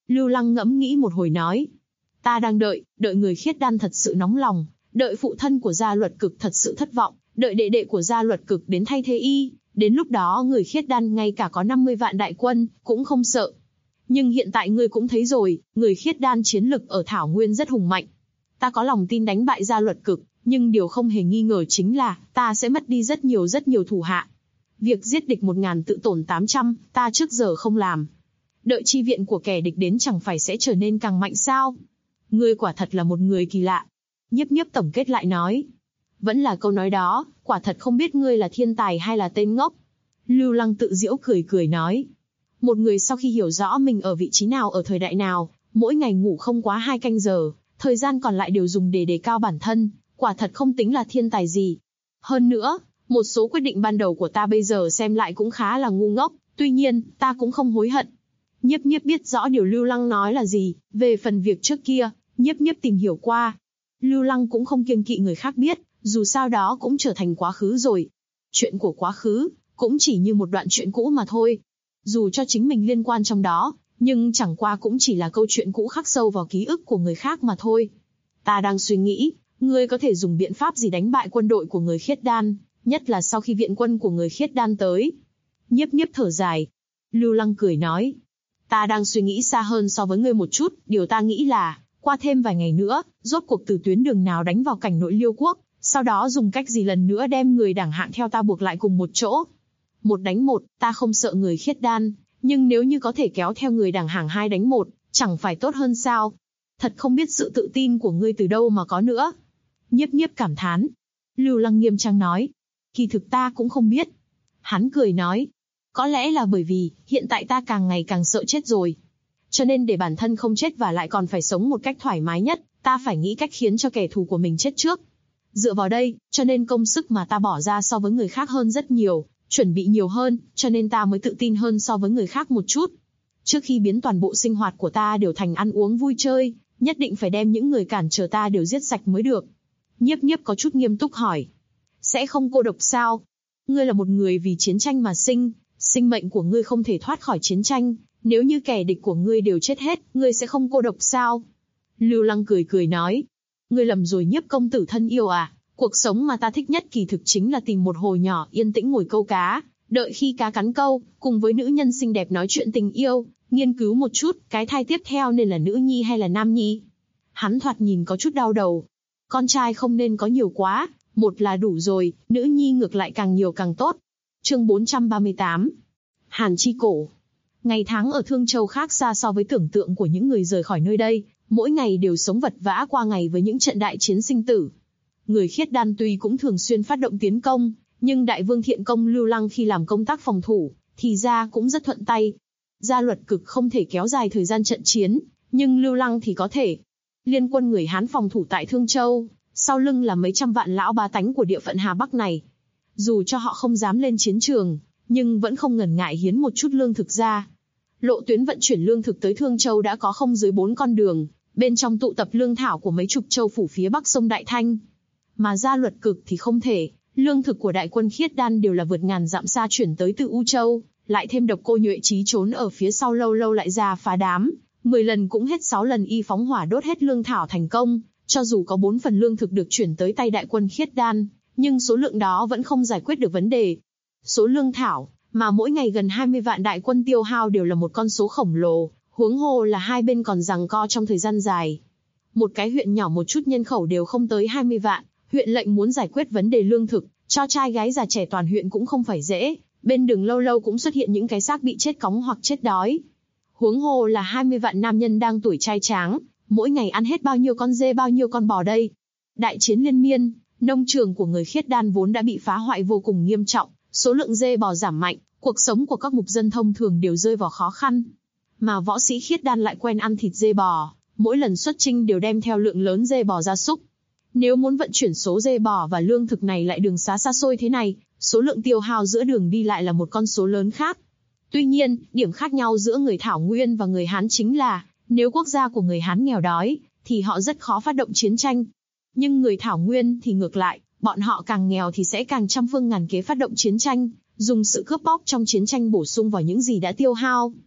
Lưu Lăng ngẫm nghĩ một hồi nói. Ta đang đợi người khiết đan thật sự nóng lòng, đợi phụ thân của Gia Luật Cực thật sự thất vọng, đợi đệ đệ của Gia Luật Cực đến thay thế y, đến lúc đó người khiết đan ngay cả có 50 vạn đại quân, cũng không sợ. Nhưng hiện tại ngươi cũng thấy rồi, người khiết đan chiến lực ở Thảo Nguyên rất hùng mạnh. Ta có lòng tin đánh bại Gia Luật Cực, nhưng điều không hề nghi ngờ chính là, ta sẽ mất đi rất nhiều thủ hạ. Việc giết địch 1000 tự tổn 800, ta trước giờ không làm. Đợi chi viện của kẻ địch đến chẳng phải sẽ trở nên càng mạnh sao? Ngươi quả thật là một người kỳ lạ. Nhiếp Nhiếp tổng kết lại nói. Vẫn là câu nói đó, quả thật không biết ngươi là thiên tài hay là tên ngốc. Lưu Lăng tự giễu cười nói. Một người sau khi hiểu rõ mình ở vị trí nào ở thời đại nào, mỗi ngày ngủ không quá 2 canh giờ, thời gian còn lại đều dùng để đề cao bản thân, quả thật không tính là thiên tài gì. Hơn nữa, một số quyết định ban đầu của ta bây giờ xem lại cũng khá là ngu ngốc, tuy nhiên, ta cũng không hối hận. Nhiếp Nhiếp biết rõ điều Lưu Lăng nói là gì, về phần việc trước kia, Nhiếp Nhiếp tìm hiểu qua. Lưu Lăng cũng không kiêng kỵ người khác biết, dù sao đó cũng trở thành quá khứ rồi. Chuyện của quá khứ, cũng chỉ như một đoạn chuyện cũ mà thôi. Dù cho chính mình liên quan trong đó, nhưng chẳng qua cũng chỉ là câu chuyện cũ khắc sâu vào ký ức của người khác mà thôi. Ta đang suy nghĩ, ngươi có thể dùng biện pháp gì đánh bại quân đội của người khiết đan, nhất là sau khi viện quân của người khiết đan tới. Nhiếp Nhiếp thở dài. Lưu Lăng cười nói. Ta đang suy nghĩ xa hơn so với ngươi một chút, điều ta nghĩ là, qua thêm vài ngày nữa, rốt cuộc từ tuyến đường nào đánh vào cảnh nội Liêu quốc, sau đó dùng cách gì lần nữa đem người đẳng hạng theo ta buộc lại cùng một chỗ. 1 đánh 1, ta không sợ người khiết đan, nhưng nếu như có thể kéo theo người đẳng hạng 2 đánh 1, chẳng phải tốt hơn sao? Thật không biết sự tự tin của ngươi từ đâu mà có nữa. Nhiếp Nhiếp cảm thán. Lưu Lăng nghiêm trang nói. Kỳ thực ta cũng không biết. Hắn cười nói. Có lẽ là bởi vì, hiện tại ta càng ngày càng sợ chết rồi. Cho nên để bản thân không chết và lại còn phải sống một cách thoải mái nhất, ta phải nghĩ cách khiến cho kẻ thù của mình chết trước. Dựa vào đây, cho nên công sức mà ta bỏ ra so với người khác hơn rất nhiều, chuẩn bị nhiều hơn, cho nên ta mới tự tin hơn so với người khác một chút. Trước khi biến toàn bộ sinh hoạt của ta đều thành ăn uống vui chơi, nhất định phải đem những người cản trở ta đều giết sạch mới được. Nhiếp Nhiếp có chút nghiêm túc hỏi. Sẽ không cô độc sao? Ngươi là một người vì chiến tranh mà sinh mệnh của ngươi không thể thoát khỏi chiến tranh, nếu như kẻ địch của ngươi đều chết hết, ngươi sẽ không cô độc sao? Lưu Lăng cười nói. Ngươi lầm rồi Nhiếp công tử thân yêu à, cuộc sống mà ta thích nhất kỳ thực chính là tìm một hồ nhỏ yên tĩnh ngồi câu cá, đợi khi cá cắn câu, cùng với nữ nhân xinh đẹp nói chuyện tình yêu, nghiên cứu một chút, cái thai tiếp theo nên là nữ nhi hay là nam nhi. Hắn thoạt nhìn có chút đau đầu. Con trai không nên có nhiều quá, một là đủ rồi, nữ nhi ngược lại càng nhiều càng tốt. Chương 438. Hàn Chi Cổ. Ngày tháng ở Thương Châu khác xa so với tưởng tượng của những người rời khỏi nơi đây, mỗi ngày đều sống vật vã qua ngày với những trận đại chiến sinh tử. Người khiết đan tuy cũng thường xuyên phát động tiến công, nhưng đại vương Thiện Công Lưu Lăng khi làm công tác phòng thủ, thì ra cũng rất thuận tay. Gia Luật Cực không thể kéo dài thời gian trận chiến, nhưng Lưu Lăng thì có thể. Liên quân người Hán phòng thủ tại Thương Châu, sau lưng là mấy trăm vạn lão bá tánh của địa phận Hà Bắc này. Dù cho họ không dám lên chiến trường, nhưng vẫn không ngần ngại hiến một chút lương thực ra. Lộ tuyến vận chuyển lương thực tới Thương Châu đã có không dưới 4 con đường, bên trong tụ tập lương thảo của mấy chục châu phủ phía bắc sông Đại Thanh. Mà Gia Luật Cực thì không thể, lương thực của đại quân khiết đan đều là vượt ngàn dặm xa chuyển tới từ U Châu, lại thêm độc cô Nhuệ Chí trốn ở phía sau lâu lâu lại ra phá đám, 10 lần cũng hết 6 lần y phóng hỏa đốt hết lương thảo thành công, cho dù có 4 phần lương thực được chuyển tới tay đại quân khiết đan, nhưng số lượng đó vẫn không giải quyết được vấn đề. Số lương thảo mà mỗi ngày gần 20 vạn đại quân tiêu hao đều là một con số khổng lồ, huống hồ là hai bên còn giằng co trong thời gian dài. Một cái huyện nhỏ một chút nhân khẩu đều không tới 20 vạn, huyện lệnh muốn giải quyết vấn đề lương thực, cho trai gái già trẻ toàn huyện cũng không phải dễ, bên đường lâu lâu cũng xuất hiện những cái xác bị chết cóng hoặc chết đói. Huống hồ là 20 vạn nam nhân đang tuổi trai tráng, mỗi ngày ăn hết bao nhiêu con dê bao nhiêu con bò đây. Đại chiến liên miên, nông trường của người khiết đan vốn đã bị phá hoại vô cùng nghiêm trọng, số lượng dê bò giảm mạnh, cuộc sống của các mục dân thông thường đều rơi vào khó khăn. Mà võ sĩ khiết đan lại quen ăn thịt dê bò, mỗi lần xuất chinh đều đem theo lượng lớn dê bò gia súc. Nếu muốn vận chuyển số dê bò và lương thực này lại đường xá xa xôi thế này, số lượng tiêu hao giữa đường đi lại là một con số lớn khác. Tuy nhiên, điểm khác nhau giữa người Thảo Nguyên và người Hán chính là, nếu quốc gia của người Hán nghèo đói, thì họ rất khó phát động chiến tranh. Nhưng người Thảo Nguyên thì ngược lại, bọn họ càng nghèo thì sẽ càng trăm phương ngàn kế phát động chiến tranh, dùng sự cướp bóc trong chiến tranh bổ sung vào những gì đã tiêu hao.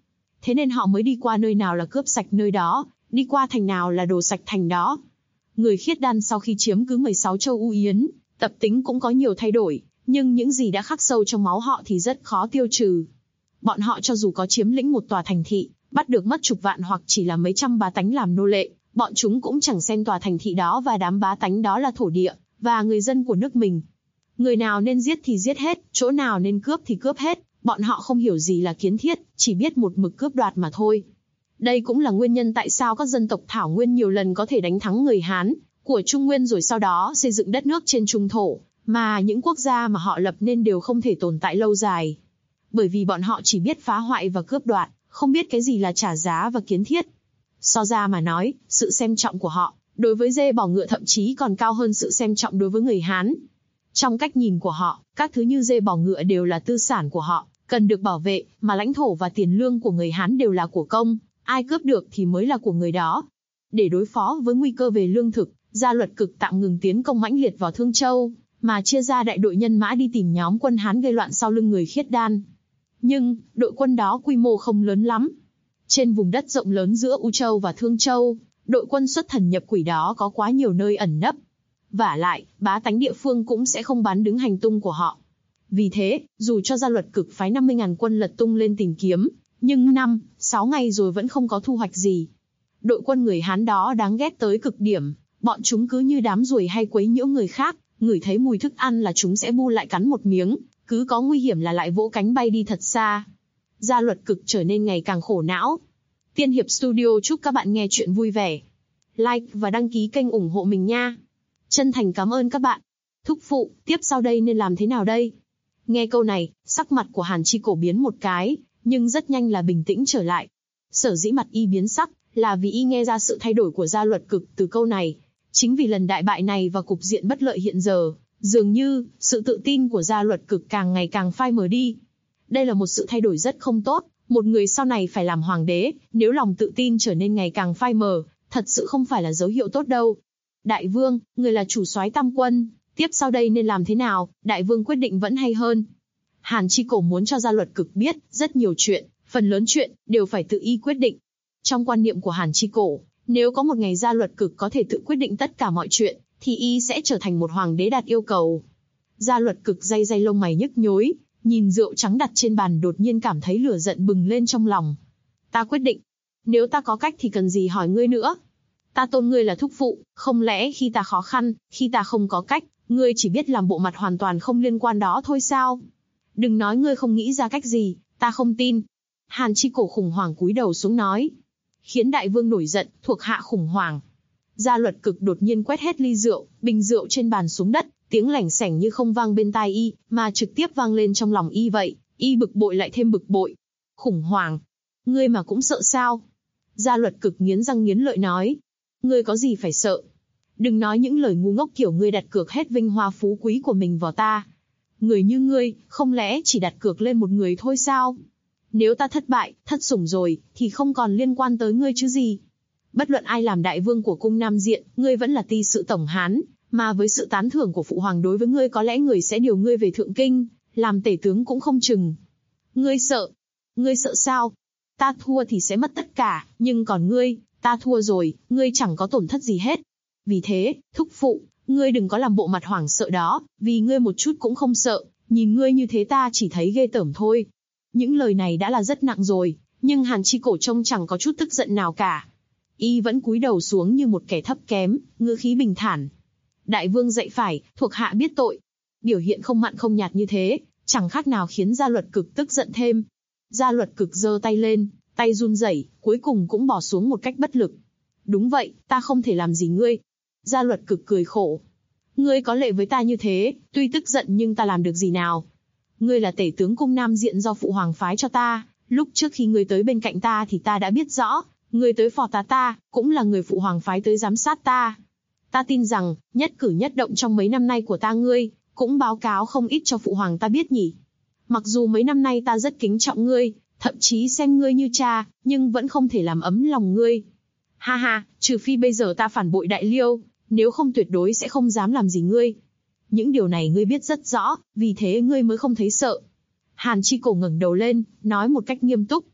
thế nên họ mới đi qua nơi nào là cướp sạch nơi đó, đi qua thành nào là đồ sạch thành đó. Người khiết đan sau khi chiếm cứ 16 châu U Yến, tập tính cũng có nhiều thay đổi, nhưng những gì đã khắc sâu trong máu họ thì rất khó tiêu trừ. Bọn họ cho dù có chiếm lĩnh một tòa thành thị, bắt được mất chục vạn hoặc chỉ là mấy trăm bá tánh làm nô lệ, bọn chúng cũng chẳng xem tòa thành thị đó và đám bá tánh đó là thổ địa và người dân của nước mình. Người nào nên giết thì giết hết, chỗ nào nên cướp thì cướp hết, bọn họ không hiểu gì là kiến thiết, chỉ biết một mực cướp đoạt mà thôi. Đây cũng là nguyên nhân tại sao các dân tộc Thảo Nguyên nhiều lần có thể đánh thắng người Hán của Trung Nguyên rồi sau đó xây dựng đất nước trên Trung Thổ, mà những quốc gia mà họ lập nên đều không thể tồn tại lâu dài. Bởi vì bọn họ chỉ biết phá hoại và cướp đoạt, không biết cái gì là trả giá và kiến thiết. So ra mà nói, sự xem trọng của họ đối với dê bò ngựa thậm chí còn cao hơn sự xem trọng đối với người Hán. Trong cách nhìn của họ, các thứ như dê bò ngựa đều là tư sản của họ, cần được bảo vệ, mà lãnh thổ và tiền lương của người Hán đều là của công, ai cướp được thì mới là của người đó. Để đối phó với nguy cơ về lương thực, Gia Luật Cực tạm ngừng tiến công mãnh liệt vào Thương Châu, mà chia ra đại đội nhân mã đi tìm nhóm quân Hán gây loạn sau lưng người khiết đan. Nhưng, đội quân đó quy mô không lớn lắm. Trên vùng đất rộng lớn giữa U Châu và Thương Châu, đội quân xuất thần nhập quỷ đó có quá nhiều nơi ẩn nấp. Vả lại, bá tánh địa phương cũng sẽ không bán đứng hành tung của họ. Vì thế, dù cho Gia Luật Cực phái 50.000 quân lật tung lên tìm kiếm, nhưng 5-6 ngày rồi vẫn không có thu hoạch gì. Đội quân người Hán đó đáng ghét tới cực điểm, bọn chúng cứ như đám ruồi hay quấy nhiễu người khác, ngửi thấy mùi thức ăn là chúng sẽ bu lại cắn một miếng, cứ có nguy hiểm là lại vỗ cánh bay đi thật xa. Gia Luật Cực trở nên ngày càng khổ não. Tiên Hiệp Studio chúc các bạn nghe chuyện vui vẻ. Like và đăng ký kênh ủng hộ mình nha. Chân thành cảm ơn các bạn. Thúc phụ, tiếp sau đây nên làm thế nào đây? Nghe câu này, sắc mặt của Hàn Chi Cổ biến một cái, nhưng rất nhanh là bình tĩnh trở lại. Sở dĩ mặt y biến sắc, là vì y nghe ra sự thay đổi của Gia Luật Cực từ câu này. Chính vì lần đại bại này và cục diện bất lợi hiện giờ, dường như, sự tự tin của Gia Luật Cực càng ngày càng phai mờ đi. Đây là một sự thay đổi rất không tốt, một người sau này phải làm hoàng đế, nếu lòng tự tin trở nên ngày càng phai mờ, thật sự không phải là dấu hiệu tốt đâu. Đại vương, người là chủ soái tam quân, tiếp sau đây nên làm thế nào, đại vương quyết định vẫn hay hơn. Hàn Chi Cổ muốn cho Gia Luật Cực biết, rất nhiều chuyện, phần lớn chuyện, đều phải tự y quyết định. Trong quan niệm của Hàn Chi Cổ, nếu có một ngày Gia Luật Cực có thể tự quyết định tất cả mọi chuyện, thì y sẽ trở thành một hoàng đế đạt yêu cầu. Gia Luật Cực day day lông mày nhức nhối, nhìn rượu trắng đặt trên bàn đột nhiên cảm thấy lửa giận bừng lên trong lòng. Ta quyết định. Nếu ta có cách thì cần gì hỏi ngươi nữa. Ta tôn ngươi là thúc phụ, không lẽ khi ta khó khăn, khi ta không có cách, ngươi chỉ biết làm bộ mặt hoàn toàn không liên quan đó thôi sao? Đừng nói ngươi không nghĩ ra cách gì, ta không tin. Hàn Chi Cổ khủng hoảng cúi đầu xuống nói. Khiến đại vương nổi giận, thuộc hạ khủng hoảng. Gia Luật Cực đột nhiên quét hết ly rượu, bình rượu trên bàn xuống đất, tiếng lảnh sảnh như không vang bên tai y, mà trực tiếp vang lên trong lòng y vậy, y bực bội lại thêm bực bội. Khủng hoảng. Ngươi mà cũng sợ sao? Gia Luật Cực nghiến răng nghiến lợi nói. Ngươi có gì phải sợ? Đừng nói những lời ngu ngốc kiểu ngươi đặt cược hết vinh hoa phú quý của mình vào ta. Người như ngươi, không lẽ chỉ đặt cược lên một người thôi sao? Nếu ta thất bại, thất sủng rồi, thì không còn liên quan tới ngươi chứ gì. Bất luận ai làm đại vương của cung Nam Diện, ngươi vẫn là ty sự tổng Hán, mà với sự tán thưởng của phụ hoàng đối với ngươi có lẽ người sẽ điều ngươi về Thượng Kinh, làm tể tướng cũng không chừng. Ngươi sợ? Ngươi sợ sao? Ta thua thì sẽ mất tất cả, nhưng còn ngươi, ta thua rồi, ngươi chẳng có tổn thất gì hết. Vì thế, thúc phụ, ngươi đừng có làm bộ mặt hoảng sợ đó, vì ngươi một chút cũng không sợ, nhìn ngươi như thế ta chỉ thấy ghê tởm thôi. Những lời này đã là rất nặng rồi, nhưng Hàn Chi Cổ trông chẳng có chút tức giận nào cả. Y vẫn cúi đầu xuống như một kẻ thấp kém, ngữ khí bình thản. Đại vương dạy phải, thuộc hạ biết tội. Biểu hiện không mặn không nhạt như thế, chẳng khác nào khiến Gia Luật Cực tức giận thêm. Gia Luật Cực giơ tay lên, tay run rẩy, cuối cùng cũng bỏ xuống một cách bất lực. Đúng vậy, ta không thể làm gì ngươi. Gia Luật Cực cười khổ. Ngươi có lệ với ta như thế, tuy tức giận nhưng ta làm được gì nào. Ngươi là tể tướng cung Nam Diện do phụ hoàng phái cho ta, lúc trước khi ngươi tới bên cạnh ta thì ta đã biết rõ, ngươi tới phò tá ta, cũng là người phụ hoàng phái tới giám sát ta. Ta tin rằng, nhất cử nhất động trong mấy năm nay của ta ngươi, cũng báo cáo không ít cho phụ hoàng ta biết nhỉ. Mặc dù mấy năm nay ta rất kính trọng ngươi, thậm chí xem ngươi như cha, nhưng vẫn không thể làm ấm lòng ngươi. Ha ha, trừ phi bây giờ ta phản bội Đại Liêu, nếu không tuyệt đối sẽ không dám làm gì ngươi. Những điều này ngươi biết rất rõ, vì thế ngươi mới không thấy sợ. Hàn Chi Cổ ngẩng đầu lên, nói một cách nghiêm túc.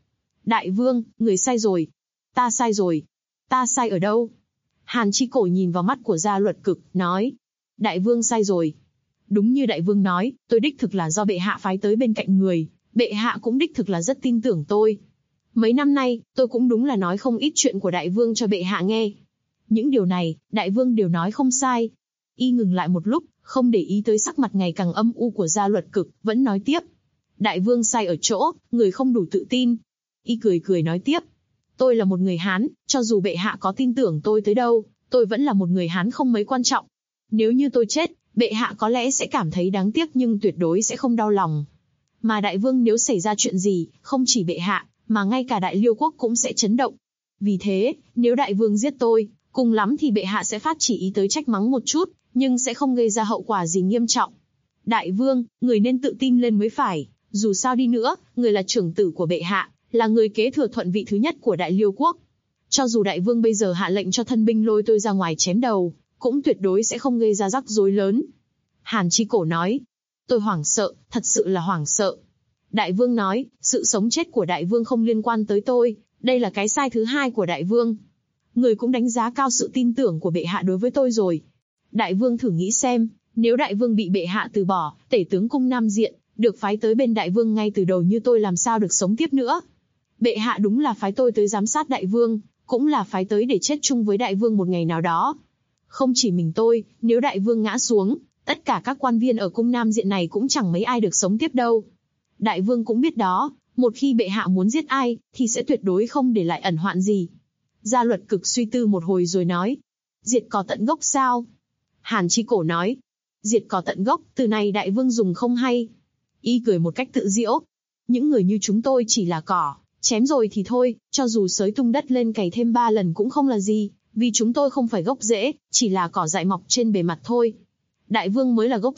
Đại vương, người sai rồi. Ta sai rồi. Ta sai ở đâu? Hàn Chi Cổ nhìn vào mắt của Gia Luật Cực, nói. Đại vương sai rồi. Đúng như đại vương nói, tôi đích thực là do bệ hạ phái tới bên cạnh người. Bệ hạ cũng đích thực là rất tin tưởng tôi. Mấy năm nay, tôi cũng đúng là nói không ít chuyện của đại vương cho bệ hạ nghe. Những điều này, đại vương đều nói không sai. Y ngừng lại một lúc, không để ý tới sắc mặt ngày càng âm u của Gia Luật Cực, vẫn nói tiếp. Đại vương sai ở chỗ, người không đủ tự tin. Y cười cười nói tiếp. Tôi là một người Hán, cho dù bệ hạ có tin tưởng tôi tới đâu, tôi vẫn là một người Hán không mấy quan trọng. Nếu như tôi chết, bệ hạ có lẽ sẽ cảm thấy đáng tiếc nhưng tuyệt đối sẽ không đau lòng. Mà đại vương nếu xảy ra chuyện gì, không chỉ bệ hạ, mà ngay cả Đại Liêu quốc cũng sẽ chấn động. Vì thế, nếu đại vương giết tôi, cùng lắm thì bệ hạ sẽ phát chỉ ý tới trách mắng một chút, nhưng sẽ không gây ra hậu quả gì nghiêm trọng. Đại vương, người nên tự tin lên mới phải, dù sao đi nữa, người là trưởng tử của bệ hạ, là người kế thừa thuận vị thứ nhất của Đại Liêu quốc. Cho dù đại vương bây giờ hạ lệnh cho thân binh lôi tôi ra ngoài chém đầu, cũng tuyệt đối sẽ không gây ra rắc rối lớn. Hàn Chi Cổ nói. Tôi hoảng sợ, thật sự là hoảng sợ. Đại vương nói, sự sống chết của đại vương không liên quan tới tôi, đây là cái sai thứ hai của đại vương. Người cũng đánh giá cao sự tin tưởng của bệ hạ đối với tôi rồi. Đại vương thử nghĩ xem, nếu đại vương bị bệ hạ từ bỏ, tể tướng cung Nam Diện, được phái tới bên đại vương ngay từ đầu như tôi làm sao được sống tiếp nữa. Bệ hạ đúng là phái tôi tới giám sát đại vương, cũng là phái tới để chết chung với đại vương một ngày nào đó. Không chỉ mình tôi, nếu đại vương ngã xuống, tất cả các quan viên ở cung Nam Diện này cũng chẳng mấy ai được sống tiếp đâu. Đại vương cũng biết đó, một khi bệ hạ muốn giết ai, thì sẽ tuyệt đối không để lại ẩn hoạn gì. Gia Luật Cực suy tư một hồi rồi nói. Diệt cỏ tận gốc sao? Hàn Chi Cổ nói. Diệt cỏ tận gốc, từ này đại vương dùng không hay. Y cười một cách tự giễu. Những người như chúng tôi chỉ là cỏ, chém rồi thì thôi, cho dù xới tung đất lên cày thêm 3 lần cũng không là gì, vì chúng tôi không phải gốc rễ, chỉ là cỏ dại mọc trên bề mặt thôi. Đại vương mới là gốc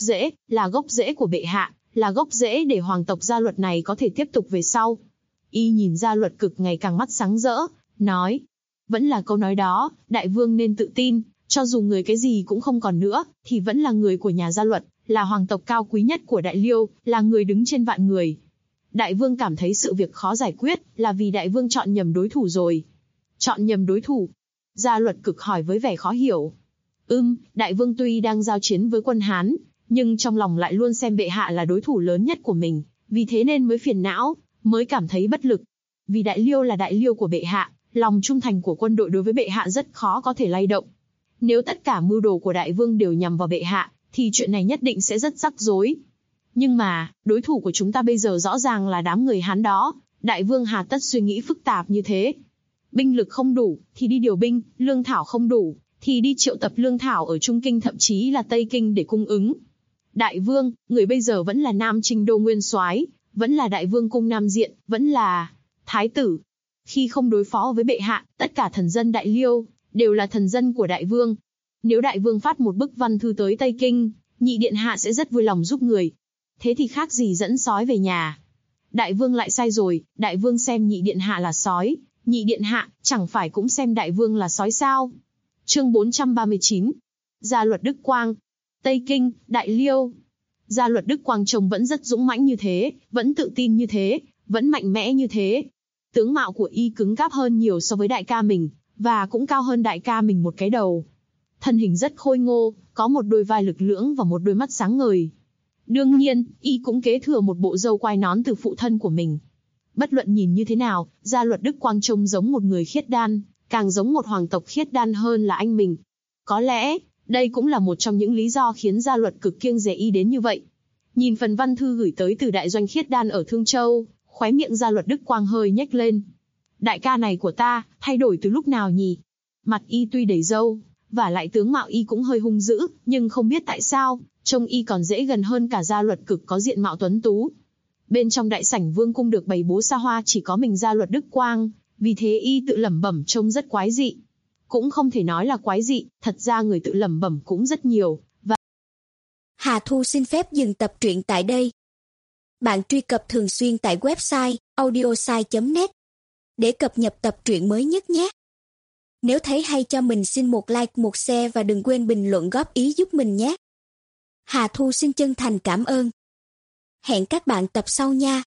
rễ của bệ hạ, là gốc rễ để hoàng tộc Gia Luật này có thể tiếp tục về sau. Y nhìn Gia Luật Cực ngày càng mắt sáng rỡ, nói. Vẫn là câu nói đó, đại vương nên tự tin, cho dù người cái gì cũng không còn nữa, thì vẫn là người của nhà Gia Luật, là hoàng tộc cao quý nhất của Đại Liêu, là người đứng trên vạn người. Đại vương cảm thấy sự việc khó giải quyết, là vì đại vương chọn nhầm đối thủ rồi. Chọn nhầm đối thủ? Gia Luật Cực hỏi với vẻ khó hiểu. Đại vương tuy đang giao chiến với quân Hán, nhưng trong lòng lại luôn xem bệ hạ là đối thủ lớn nhất của mình, vì thế nên mới phiền não, mới cảm thấy bất lực. Vì Đại Liêu là Đại Liêu của bệ hạ, lòng trung thành của quân đội đối với bệ hạ rất khó có thể lay động. Nếu tất cả mưu đồ của đại vương đều nhằm vào bệ hạ, thì chuyện này nhất định sẽ rất rắc rối. Nhưng mà, đối thủ của chúng ta bây giờ rõ ràng là đám người Hán đó, đại vương hà tất suy nghĩ phức tạp như thế. Binh lực không đủ, thì đi điều binh, lương thảo không đủ, thì đi triệu tập lương thảo ở Trung Kinh thậm chí là Tây Kinh để cung ứng. Đại vương, người bây giờ vẫn là Nam Trinh Đô Nguyên Soái, vẫn là đại vương cung Nam Diện, vẫn là thái tử. Khi không đối phó với bệ hạ, tất cả thần dân Đại Liêu đều là thần dân của đại vương. Nếu đại vương phát một bức văn thư tới Tây Kinh, nhị điện hạ sẽ rất vui lòng giúp người. Thế thì khác gì dẫn sói về nhà. Đại vương lại sai rồi, đại vương xem nhị điện hạ là sói, nhị điện hạ chẳng phải cũng xem đại vương là sói sao? Chương 439. Gia Luật Đức Quang. Tây Kinh, Đại Liêu. Gia Luật Đức Quang trông vẫn rất dũng mãnh như thế, vẫn tự tin như thế, vẫn mạnh mẽ như thế. Tướng mạo của y cứng cáp hơn nhiều so với đại ca mình, và cũng cao hơn đại ca mình một cái đầu. Thân hình rất khôi ngô, có một đôi vai lực lưỡng và một đôi mắt sáng ngời. Đương nhiên, y cũng kế thừa một bộ râu quai nón từ phụ thân của mình. Bất luận nhìn như thế nào, Gia Luật Đức Quang trông giống một người khiết đan, càng giống một hoàng tộc khiết đan hơn là anh mình. Có lẽ, đây cũng là một trong những lý do khiến Gia Luật cực kiêng dè y đến như vậy. Nhìn phần văn thư gửi tới từ đại doanh khiết đan ở Thương Châu, khóe miệng Gia Luật Đức Quang hơi nhếch lên. Đại ca này của ta, thay đổi từ lúc nào nhỉ? Mặt y tuy đầy râu, và lại tướng mạo y cũng hơi hung dữ, nhưng không biết tại sao, trông y còn dễ gần hơn cả Gia Luật cực có diện mạo tuấn tú. Bên trong đại sảnh vương cung được bày bố xa hoa chỉ có mình Gia Luật Đức Quang, vì thế y tự lẩm bẩm trông rất quái dị. Cũng không thể nói là quái dị, thật ra người tự lẩm bẩm cũng rất nhiều. Và Hà Thu xin phép dừng tập truyện tại đây. Bạn truy cập thường xuyên tại website audiosai.net để cập nhật tập truyện mới nhất nhé. Nếu thấy hay cho mình xin một like, một share và đừng quên bình luận góp ý giúp mình nhé. Hà Thu xin chân thành cảm ơn. Hẹn các bạn tập sau nha.